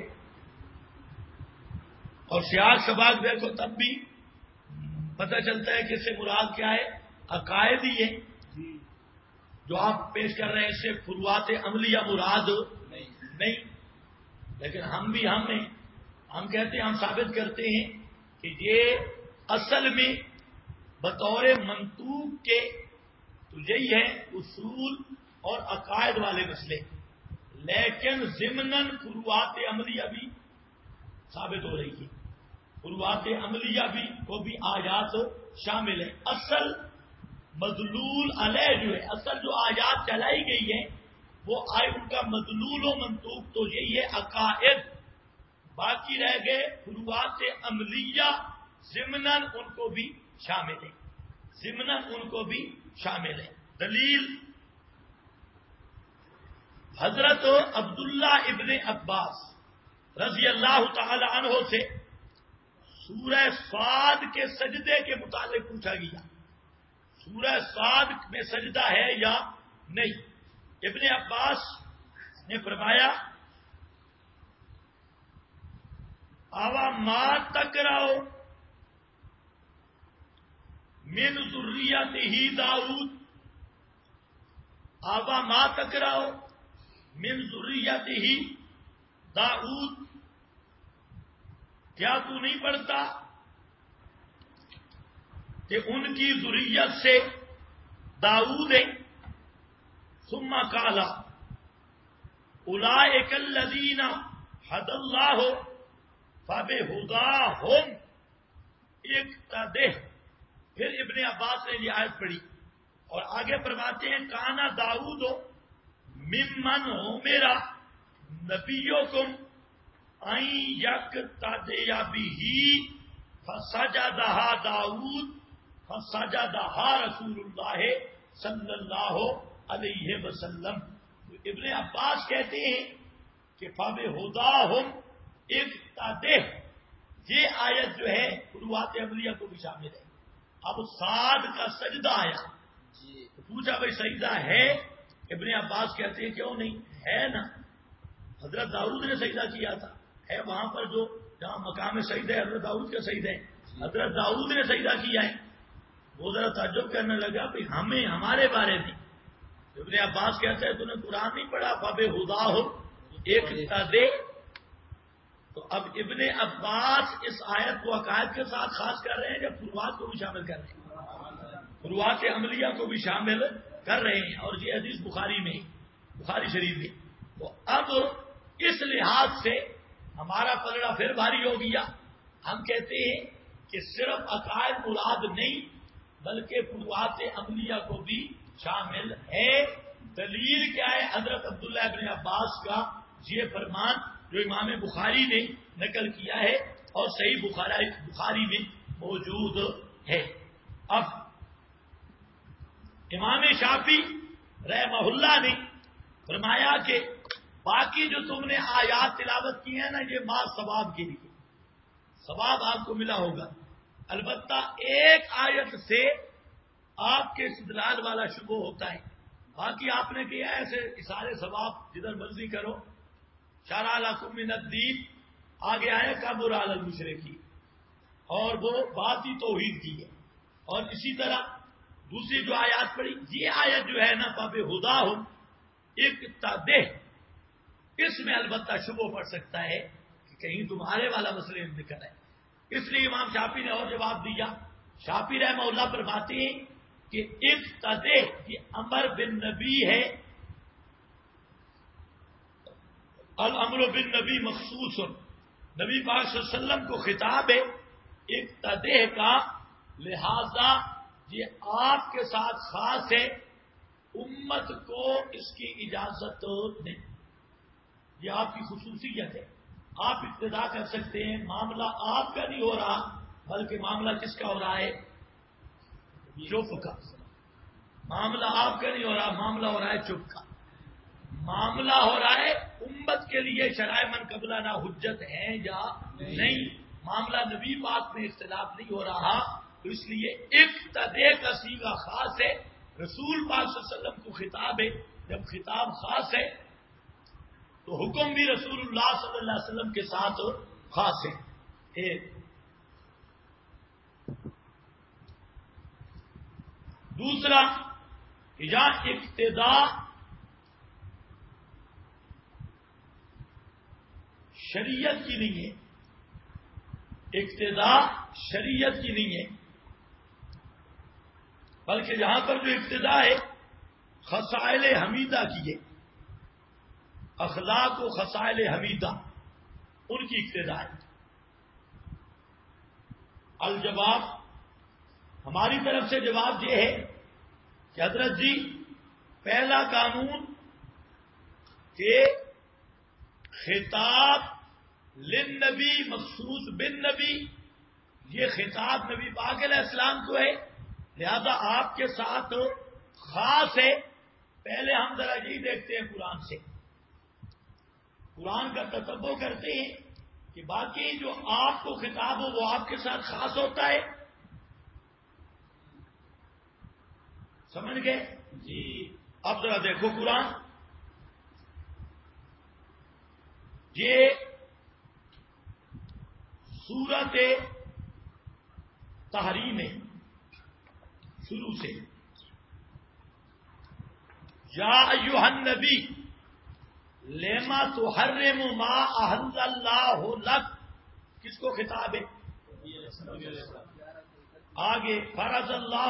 اور سیاق سباق دیکھو تب بھی پتہ چلتا ہے کہ اس سے مراد کیا ہے؟ عقائد ہی ہے۔ جو آپ پیش کر رہے ہیں اس سے فروعات عملیہ مراد نہیں، لیکن ہم کہتے ہیں، ہم ثابت کرتے ہیں کہ یہ اصل میں بطور منطوق کے تو یہی ہے اصول اور عقائد والے مسئلے، لیکن ضمناً فروعات عملیہ بھی ثابت ہو رہی ہے، فروعات عملیہ بھی وہ بھی آیات شامل ہے۔ اصل مدلول علیہ جو ہے، اصل جو آیات چلائی گئی ہے وہ ان کا مدلول و منطوق تو یہی ہے عقائد، باقی رہ گئے فروعات عملیہ، ضمناً ان کو بھی شامل ہے، ضمناً ان کو بھی شامل ہے۔ دلیل حضرت عبداللہ ابن عباس رضی اللہ تعالی عنہ سے سورہ صاد کے سجدے کے متعلق پوچھا گیا، سورہ صاد میں سجدہ ہے یا نہیں؟ ابن عباس نے فرمایا آوا ما تک رہو، من ذریتہ داؤد، آبا ما تکراؤ من ذریتہ داؤد، کیا تو نہیں پڑھتا کہ ان کی ذریت سے داؤد ہے؟ ثم قال اولئک الذین ھدی اللہ فبہداہم اقتدہ۔ پھر ابن عباس نے یہ آیت پڑھی اور آگے فرماتے ہیں کانا داؤد ممن امر نبیکم ان یقتدی بہ فسجدھا داؤد فسجدھا رسول اللہ صلی اللہ علیہ وسلم۔ ابن عباس کہتے ہیں کہ فبہداہم اقتدہ، یہ آیت جو ہے فروعات عملیہ کو بھی شامل ہے۔ اب صاد کا سجدہ آیا تو پوچھا بھائی سجدہ ہے؟ ابن عباس کہتے ہیں کیوں نہیں ہے نا، حضرت داؤد نے سجدہ کیا تھا، ہے وہاں پر جو جہاں مقام سجدہ ہے حضرت داؤد کا سجدہ ہے، حضرت داؤد نے سجدہ کیا ہے۔ وہ ذرا تعجب کرنے لگا بھائی ہمیں ہمارے بارے میں۔ ابن عباس کہتے ہیں تو نے قرآن نہیں پڑھا فبہداہم اقتدہ؟ تو اب ابن عباس اس آیت کو عقائد کے ساتھ خاص کر رہے ہیں یا فروعات کو بھی شامل کر رہے ہیں؟ فروعات عملیہ کو بھی شامل کر رہے ہیں، اور یہ حدیث بخاری میں، بخاری شریف میں۔ تو اب اس لحاظ سے ہمارا پلڑا پھر بھاری ہو گیا۔ ہم کہتے ہیں کہ صرف عقائد مراد نہیں بلکہ فروعات عملیہ کو بھی شامل ہے۔ دلیل کیا ہے؟ حضرت عبداللہ ابن عباس کا یہ فرمان جو امام بخاری نے نقل کیا ہے اور صحیح بخاری میں موجود ہے۔ اب امام شافعی رحمہ اللہ نے فرمایا کہ باقی جو تم نے آیات تلاوت کی ہیں نا، یہ ما ثواب کے لیے، ثواب آپ کو ملا ہوگا، البتہ ایک آیت سے آپ کے استدلال والا شبہ ہوتا ہے، باقی آپ نے کیا ایسے اشارے ثواب جدھر مرضی کرو۔ شرع لکم من الدین آگے آئے کبر علی المشرکین، اور وہ بات ہی توحید کی ہے۔ اور اسی طرح دوسری جو آیات پڑھی، یہ آیت جو ہے نا فبہداہم اقتدہ، اس میں البتہ شبہ پڑ سکتا ہے کہ کہیں تمہارے والا مسئلہ ذکر ہے، اس لیے امام شافعی نے اور جواب دیا۔ شافعی رحمہ اللہ فرماتے ہیں کہ اقتدہ یہ امر بالنبی ہے، الامر بالنبی مخصوص، نبی پاک صلی اللہ علیہ وسلم کو خطاب ہے اقتدہ کا، لہذا یہ آپ کے ساتھ خاص ہے، امت کو اس کی اجازت نہیں، یہ آپ کی خصوصیت ہے، آپ اقتدا کر سکتے ہیں۔ معاملہ آپ کا نہیں ہو رہا بلکہ معاملہ کس کا ہو رہا ہے؟ چپ کا۔ معاملہ آپ کا نہیں ہو رہا، معاملہ ہو رہا ہے چپ کا، معاملہ ہو رہا ہے امت کے لیے شرائع من قبلنا حجت ہے یا نہیں، معاملہ نبی پاک میں اختلاف نہیں ہو رہا، تو اس لیے اقتداء کا صیغہ خاص ہے، رسول پاک صلی اللہ علیہ وسلم کو خطاب ہے، جب خطاب خاص ہے تو حکم بھی رسول اللہ صلی اللہ علیہ وسلم کے ساتھ خاص ہے۔ ایک دوسرا، یا اقتداء شریعت کی نہیں ہے، اقتداء شریعت کی نہیں ہے، بلکہ یہاں پر جو اقتداء ہے خصائل حمیدہ کی ہے، اخلاق و خصائل حمیدہ ان کی اقتداء ہے۔ الجواب، ہماری طرف سے جواب یہ ہے کہ حضرت جی پہلا قانون کہ خطاب للنبی مخصوص بالنبی، یہ خطاب نبی پاک علیہ السلام کو ہے، لہذا آپ کے ساتھ خاص ہے۔ پہلے ہم ذرا یہی دیکھتے ہیں قرآن سے، قرآن کا تتبع کرتے ہیں کہ باقی جو آپ کو خطاب ہو وہ آپ کے ساتھ خاص ہوتا ہے، سمجھ گئے جی؟ اب ذرا دیکھو قرآن، یہ سورت تحریم ہے، شروع سے یا ایھا النبی لما تحرم ما احل اللہ لک، کس کو خطاب ہے؟ آگے فرض اللہ،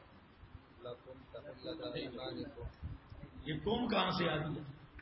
یہ کم کہاں سے آ گیا؟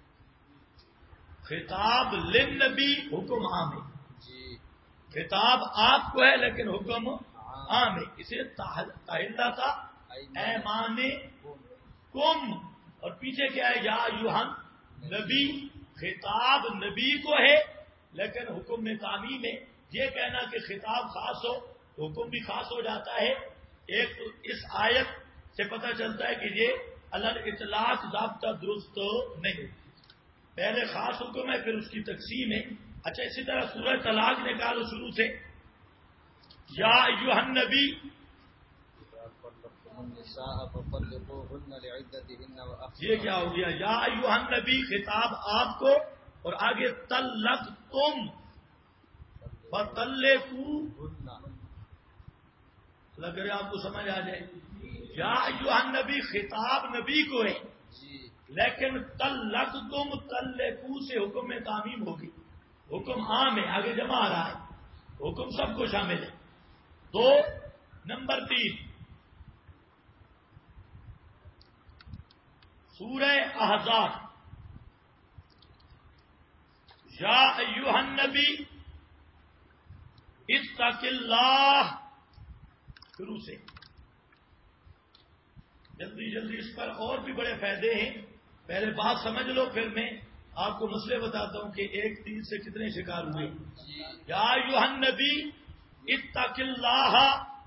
خطاب للنبی، حکم عام ہے. خطاب آپ کو ہے لیکن حکم عام ہے. اسے تحلہ تھا ایمان کم، اور پیچھے کیا ہے؟ یا ایھا نبی، خطاب نبی کو ہے لیکن حکم میں تعمیم ہے. یہ کہنا کہ خطاب خاص ہو تو حکم بھی خاص ہو جاتا ہے. ایک تو اس آیت سے پتہ چلتا ہے کہ یہ علی الاطلاق ضابطہ درست نہیں، پہلے خاص حکم ہے پھر اس کی تقسیم ہے. اچھا اسی طرح سورہ طلاق نکالو شروع سے، یا ایھا النبی، یہ کیا ہو گیا؟ یا ایھا النبی خطاب آپ کو، اور آگے طلقتم فطلقوا، لگ رہا آپ کو سمجھ آ جائے. یا ایھا النبی خطاب نبی کو ہے لیکن طلقتم طلقوا سے حکم میں تعمیم ہوگی، حکم عام ہے، آگے جمع آ رہا ہے، حکم سب کو شامل ہے. دو نمبر 3 سورہ احزاب، یا ایھا النبی اتق اللہ، شروع سے. جلدی جلدی اس پر اور بھی بڑے فائدے ہیں، پہلے بات سمجھ لو پھر میں آپ کو مسئلے بتاتا ہوں کہ ایک تیر سے کتنے شکار ہوئے. یا ایھا النبی اتق اللہ،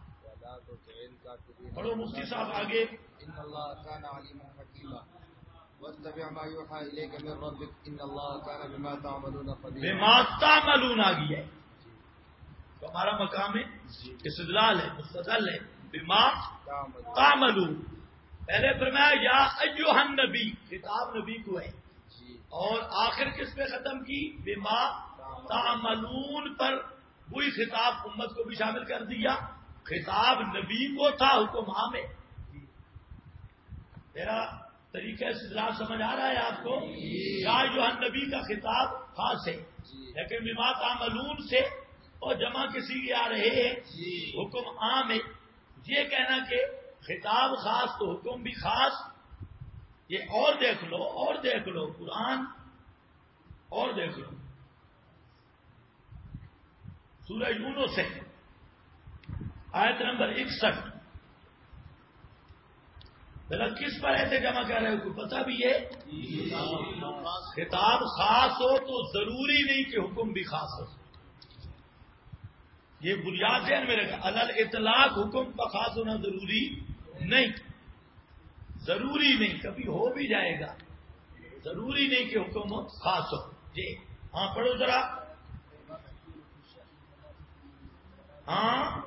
پڑھو مفتی صاحب آگے. ان اللہ کان علیما حکیما واتبع ما یوحى الیک من ربک ان اللہ کان بما تعملون خبیرا. بما تعملون آ گیا ہے تو ہمارا مقام ہے استدلال ہے، مستدل ہے. بما تعملون، پہلے فرمایا یا ایھا النبی، خطاب نبی کو ہے، اور آخر کس پہ ختم کی؟ بما تعملون پر. وہی خطاب امت کو بھی شامل کر دیا. خطاب نبی کو تھا، حکم عام ہے. میرا طریقہ استدلال سمجھ آ رہا ہے آپ کو؟ یا ایھا النبی کا خطاب خاص ہے لیکن بما تعملون سے اور جمع کسی کے آ رہے ہیں، حکم عام ہے. یہ کہنا کہ خطاب خاص تو حکم بھی خاص، یہ اور دیکھ لو، اور دیکھ لو قرآن، اور دیکھ لو سورہ یونس سے آیت نمبر 61. ذرا کس پر ایسے جمع کر رہے ہو؟ کو پتہ بھی ہے؟ خطاب خاص ہو تو ضروری نہیں کہ حکم بھی خاص ہو. یہ بنیاد ذہن میں رکھا، علی الاطلاق حکم کا خاص ہونا ضروری نہیں، ضروری نہیں، کبھی ہو بھی جائے گا، ضروری نہیں کہ حکم خاص ہو. جی ہاں پڑھو ذرا. ہاں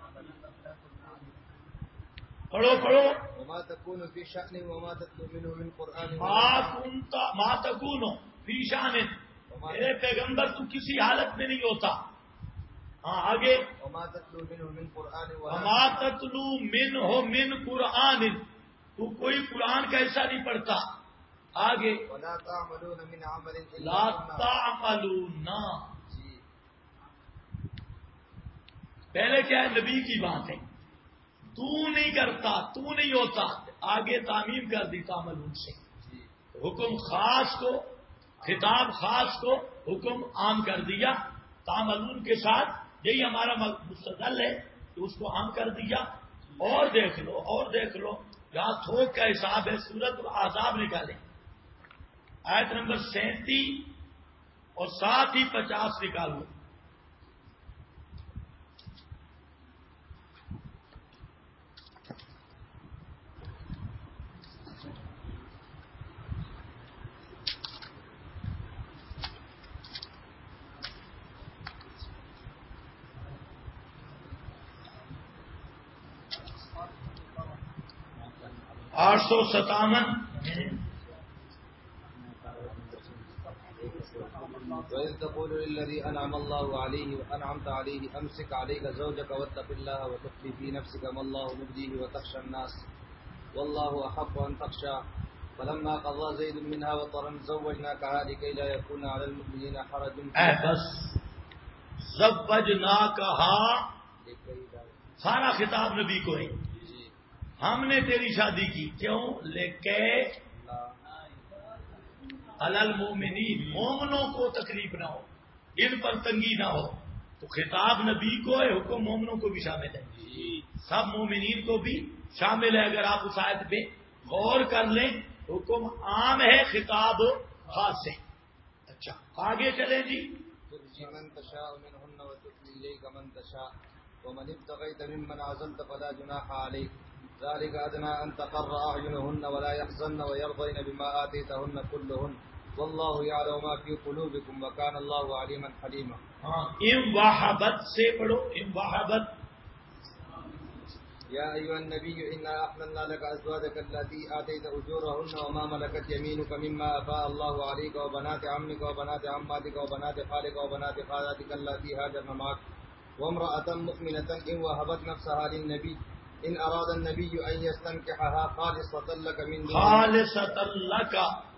پڑھو پڑھو. وما تكون في شأن وما تتلو منه من قرآن ما تكون في شأن، میرے پیغمبر تو کسی حالت میں نہیں ہوتا. ہاں آگے. وما تتلو منه من قرآن وما تتلو منه من قرآن، تو کوئی قرآن کا حصہ نہیں پڑھتا. آگے. ولا تعملون من عمل لا تعملون، پہلے کیا ہے؟ نبی کی بات ہے، تو نہیں کرتا، تو نہیں ہوتا. آگے تعمیم کر دی تعملون سے، حکم خاص کو، خطاب خاص کو حکم عام کر دیا. تعملون کے ساتھ یہی ہمارا مستدل ہے کہ اس کو عام کر دیا. اور دیکھ لو، اور دیکھ لو، یہاں تھوک کا حساب ہے. سورۃ الاحزاب نکالیں، آیت نمبر 37 اور ساتھ ہی 50 نکالو. آٹھ سو 57 وإذ تقول للذي أنعم الله عليه وأنعمت عليه أمسك عليك زوجك واتق الله وتخفي في نفسك ما الله مبديه وتخشى الناس والله أحق أن تخشى فلما قضى زيد منها وطرا زوجناكها لكي لا يكون على المؤمنين حرج بس زوجناکہا سارا خطاب نبی کو ہے. ہم نے تیری شادی کی کیوں؟ لکے علی المؤمنین، مومنوں کو تکلیف نہ ہو، ان پر تنگی نہ ہو. تو خطاب نبی کو ہے، حکم مومنوں کو بھی شامل ہے، سب مومنین کو بھی شامل ہے. اگر آپ اس آیت پہ غور کر لیں، حکم عام ہے، خطاب خاص ہے. اچھا آگے چلیں جی. ترجي من تشاء منهن وتؤتي إليك من تشاء ومن ابتغيت ممن عزلت فلا جناح عليك ذلك أدنى أن تقر أعينهن ولا يحزن ويرضين بما آتيتهن كلهن والله يعلم ما في قلوبكم وكان الله عليما حليما. ام واحبت سے پڑھو، ام واحبت. يا أيها النبي إنا أحللنا لك أزواجك التي آتيت أجورهن وما ملكت يمينك مما أفاء الله عليك وبنات عمك وبنات عماتك وبنات خالك وبنات خالاتك التي هاجرن معك وامرأة مؤمنة إن وهبت نفسها للنبي إن أراد النبي أن يستنكحها خالصة لك من دون خالصة لك.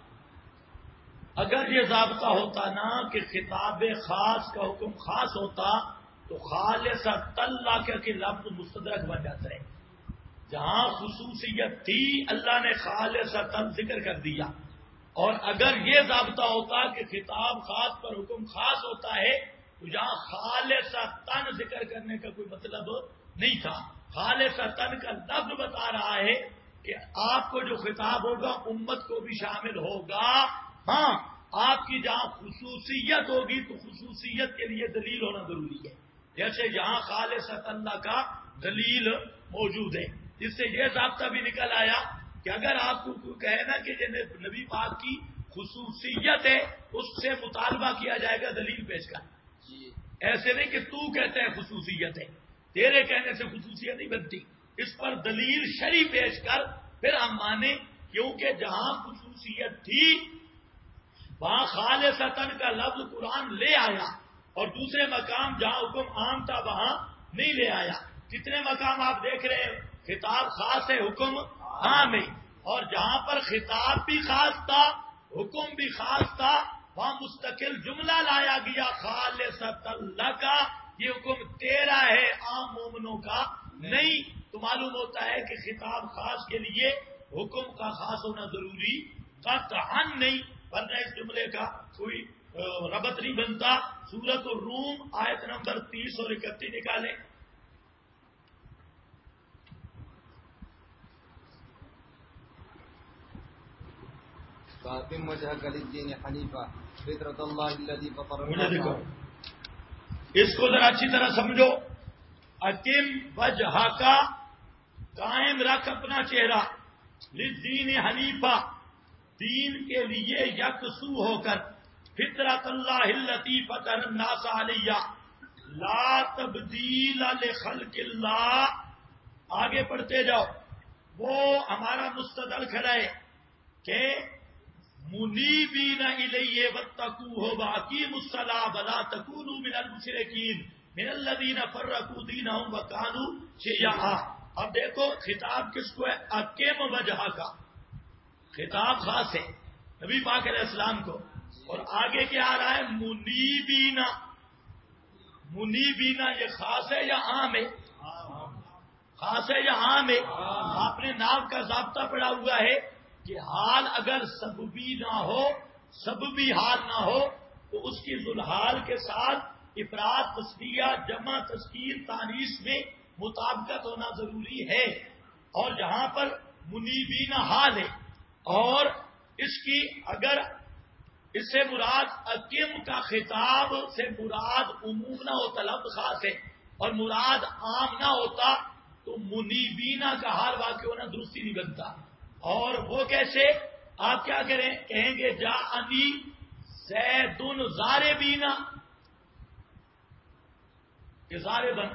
اگر یہ ضابطہ ہوتا نا کہ خطاب خاص کا حکم خاص ہوتا تو خالصۃ لک کے لفظ مستدرک بن جاتا ہے. جہاں خصوصیت تھی اللہ نے خالصۃ ذکر کر دیا. اور اگر یہ ضابطہ ہوتا کہ خطاب خاص پر حکم خاص ہوتا ہے تو جہاں خالصۃ ذکر کرنے کا کوئی مطلب نہیں تھا. خالصۃ کا لفظ بتا رہا ہے کہ آپ کو جو خطاب ہوگا امت کو بھی شامل ہوگا. ہاں آپ کی جہاں خصوصیت ہوگی تو خصوصیت کے لیے دلیل ہونا ضروری ہے. جیسے یہاں خالصۃ اللہ کا دلیل موجود ہے، جس سے یہ ضابطہ بھی نکل آیا کہ اگر آپ کو کوئی کہے نا کہ نبی پاک کی خصوصیت ہے اس سے مطالبہ کیا جائے گا دلیل پیش کر. ایسے نہیں کہ تو کہتے ہیں خصوصیت ہے، تیرے کہنے سے خصوصیت نہیں بنتی، اس پر دلیل شرعی پیش کر پھر ہم مانیں. کیونکہ جہاں خصوصیت تھی وہاں خالصۃ کا لفظ قرآن لے آیا، اور دوسرے مقام جہاں حکم عام تھا وہاں نہیں لے آیا. کتنے مقام آپ دیکھ رہے ہیں خطاب خاص ہے حکم عام ہے، اور جہاں پر خطاب بھی خاص تھا حکم بھی خاص تھا وہاں مستقل جملہ لایا گیا خالصۃ لک. یہ حکم تیرا ہے، عام مومنوں کا نہیں. تو معلوم ہوتا ہے کہ خطاب خاص کے لیے حکم کا خاص ہونا ضروری قطعا نہیں، ورنہ اس جملے کا کوئی ربط نہیں بنتا. سورۃ الروم آیت نمبر 30 اور 31 نکالیں. فاطم وجهك للدين حنيفا فطرة الله الذي فطر مجھے الناس دیکھو اس کو ذرا اچھی طرح سمجھو. اقم وجہ کا قائم رکھ اپنا چہرہ، للدین حنیفہ دین کے لیے یکسو ہو کر، فطرت اللہ التی فطر الناس علیہ لا تبدیل لخلق اللہ. آگے پڑھتے جاؤ. وہ ہمارا مستدل کھڑا ہے کہ منیبین الیہ واتقوہ واقیموا الصلاۃ ولا تکونوا من المشرکین من الذین فرقوا دینہم وکانوا شیعا. اب دیکھو خطاب کس کو ہے؟ اقیم وجہ کا خطاب خاص ہے نبی پاک علیہ السلام کو، اور آگے کیا آ رہا ہے؟ منیبینا. منیبینا یہ خاص ہے یا عام ہے؟ خاص ہے یا عام ہے؟ آپ نے نام کا ضابطہ پڑا ہوا ہے کہ حال اگر سببی نہ ہو، سببی حال نہ ہو تو اس کی ذوالحال کے ساتھ افراد تسنیہ جمع تذکیر تانیث میں مطابقت ہونا ضروری ہے. اور جہاں پر منیبین حال ہے اور اس کی اگر اس سے مراد اقیم کا خطاب سے مراد عموم نہ ہوتا، لفظ خاص ہے، اور مراد عام نہ ہوتا تو منیبینہ کا حال واقع ہونا درستی نہیں بنتا. اور وہ کیسے؟ آپ کیا کریں؟ کہیں گے جاءنی زیدن ضاربینا، کہ ضاربن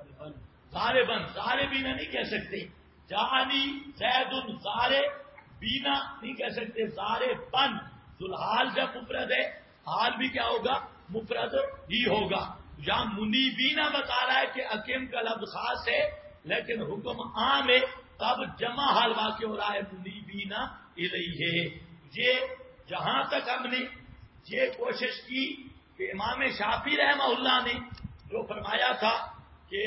ضاربینا نہیں کہہ سکتے. جاءنی زیدن ضاربینا نہیں کہہ سکتے. ضاربن ذوالحال جب مفرد ہے حال بھی کیا ہوگا؟ مفرد ہی ہوگا. یہاں منیبینا بتا رہا ہے کہ اقیم کا لفظ خاص ہے لیکن حکم عام ہے، تب جمع حال واقع ہو رہا ہے منیبینا الیہ. یہ جہاں تک ہم نے یہ کوشش کی کہ امام شافعی رحمہ اللہ نے جو فرمایا تھا کہ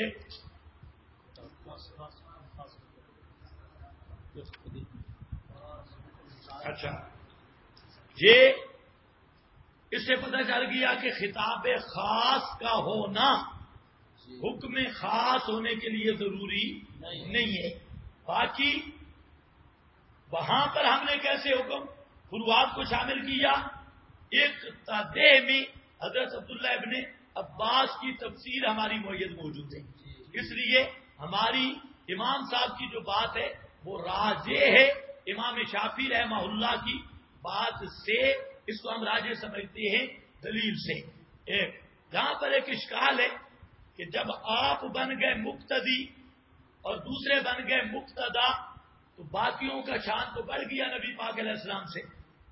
اچھا یہ اس سے پتہ چل گیا کہ خطاب خاص کا ہونا حکم خاص ہونے کے لیے ضروری نہیں ہے. باقی وہاں پر ہم نے کیسے حکم فروعات کو شامل کیا؟ ایک تدے میں حضرت عبداللہ ابن عباس کی تفسیر ہماری معید موجود ہے، اس لیے ہماری امام صاحب کی جو بات ہے وہ راجح ہے امام شافعی رحمہ اللہ کی بات سے. اس کو ہم راجح سمجھتے ہیں دلیل سے. جہاں پر ایک اشکال ہے کہ جب آپ بن گئے مقتدی اور دوسرے بن گئے مقتدا تو باقیوں کا شان تو بڑھ گیا نبی پاک علیہ السلام سے.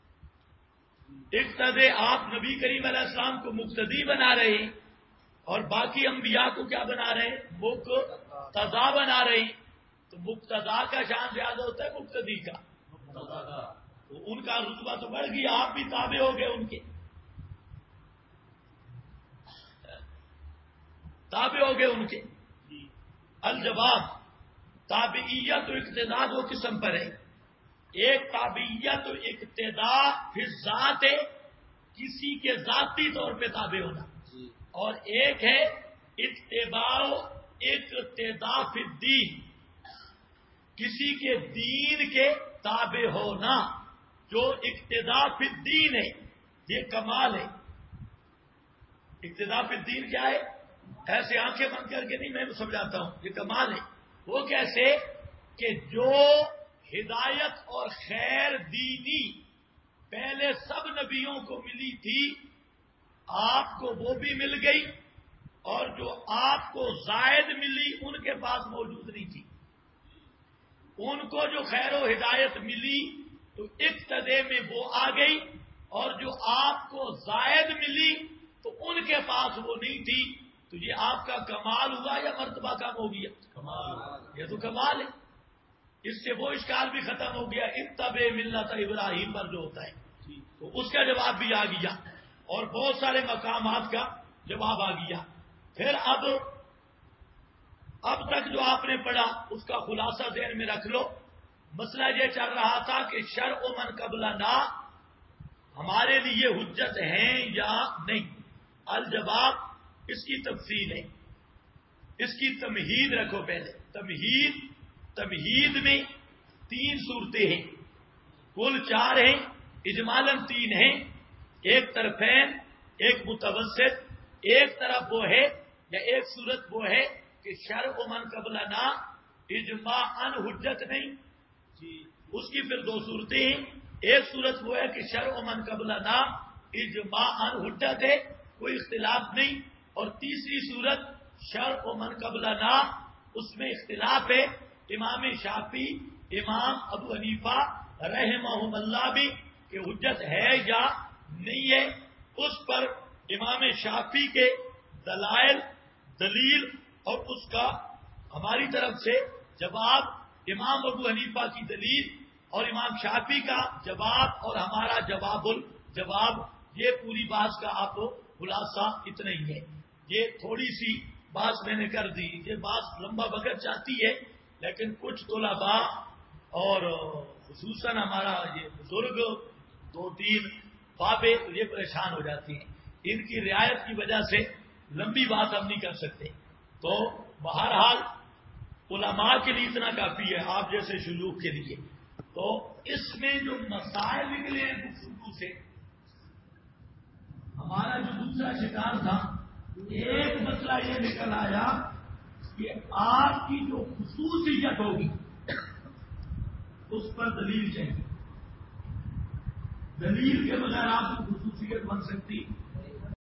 اقتدے آپ نبی کریم علیہ السلام کو مقتدی بنا رہے ہیں اور باقی انبیاء کو کیا بنا رہے ہیں؟ مقتدا بنا رہے ہیں. تو مقتدا کا شان زیادہ ہوتا ہے مقتدی کا، تو ان کا رتبہ تو بڑھ گیا، آپ بھی تابع ہو گئے، ان کے تابع ہو گئے ان کے. الجواب تابعیت و اقتداء دو قسم پر ہے. ایک تابعیت و اقتداء فی الذات ہے، کسی کے ذاتی طور پہ تابع ہونا، اور ایک ہے اتباع اقتداء فی الدین، کسی کے دین کے تابع ہونا. جو اقتداء فی الدین ہے یہ کمال ہے. اقتداء فی الدین کیا ہے؟ ایسے آنکھیں بند کر کے نہیں، میں سمجھاتا ہوں، یہ کمال ہے. وہ کیسے کہ جو ہدایت اور خیر دینی پہلے سب نبیوں کو ملی تھی آپ کو وہ بھی مل گئی، اور جو آپ کو زائد ملی ان کے پاس موجود نہیں تھی. ان کو جو خیر و ہدایت ملی تو ابتدے میں وہ آ گئی، اور جو آپ کو زائد ملی تو ان کے پاس وہ نہیں تھی. تو یہ آپ کا کمال ہوا یا مرتبہ کم ہو گیا؟ کمال. یہ تو کمال ہے. اس سے وہ اشکال بھی ختم ہو گیا اتبع ملت ابراہیم پر جو ہوتا ہے، تو اس کا جواب بھی آ گیا اور بہت سارے مقامات کا جواب آ گیا. پھر اب تک جو آپ نے پڑھا اس کا خلاصہ ذہن میں رکھ لو. مسئلہ یہ چل رہا تھا کہ شرع من قبلنا ہمارے لیے حجت ہیں یا نہیں. الجواب اس کی تفصیل ہے، اس کی تمہید رکھو پہلے. تمہید میں 3 صورتیں ہیں، کل 4 ہیں، اجمالاً 3 ہیں. ایک طرفین، ایک متوسط. ایک طرف وہ ہے یا ایک صورت وہ ہے کہ شرع من قبلنا اجماعاً حجت نہیں. اس کی پھر 2 صورتیں ہیں. ایک صورت وہ ہے کہ شرع من قبلنا اجماعاً حجت ہے، کوئی اختلاف نہیں. اور تیسری صورت شرع من قبلنا اس میں اختلاف ہے. امام شافعی، امام ابو حنیفہ رحمہم اللہ بھی کہ حجت ہے یا نہیں ہے. اس پر امام شافعی کے دلیل اور اس کا ہماری طرف سے جواب، امام ابو حنیفہ کی دلیل اور امام شافعی کا جواب اور ہمارا جواب، یہ پوری بات کا آپ کو خلاصہ اتنا ہی ہے. یہ تھوڑی سی بات میں نے کر دی، یہ بات لمبا وقت چاہتی ہے لیکن کچھ طلباء اور خصوصاً ہمارا یہ بزرگ 2-3 بابے یہ پریشان ہو جاتی ہیں. ان کی رعایت کی وجہ سے لمبی بات ہم نہیں کر سکتے. تو بہرحال علماء کے لیے اتنا کافی ہے، آپ جیسے شلوک کے لیے. تو اس میں جو مسائل نکلے ہیں گفتگو سے، ہمارا جو دوسرا شکار تھا، ایک مسئلہ یہ نکل آیا کہ آپ کی جو خصوصیت ہوگی اس پر دلیل چاہیے. دلیل کے بغیر آپ کی خصوصیت بن سکتی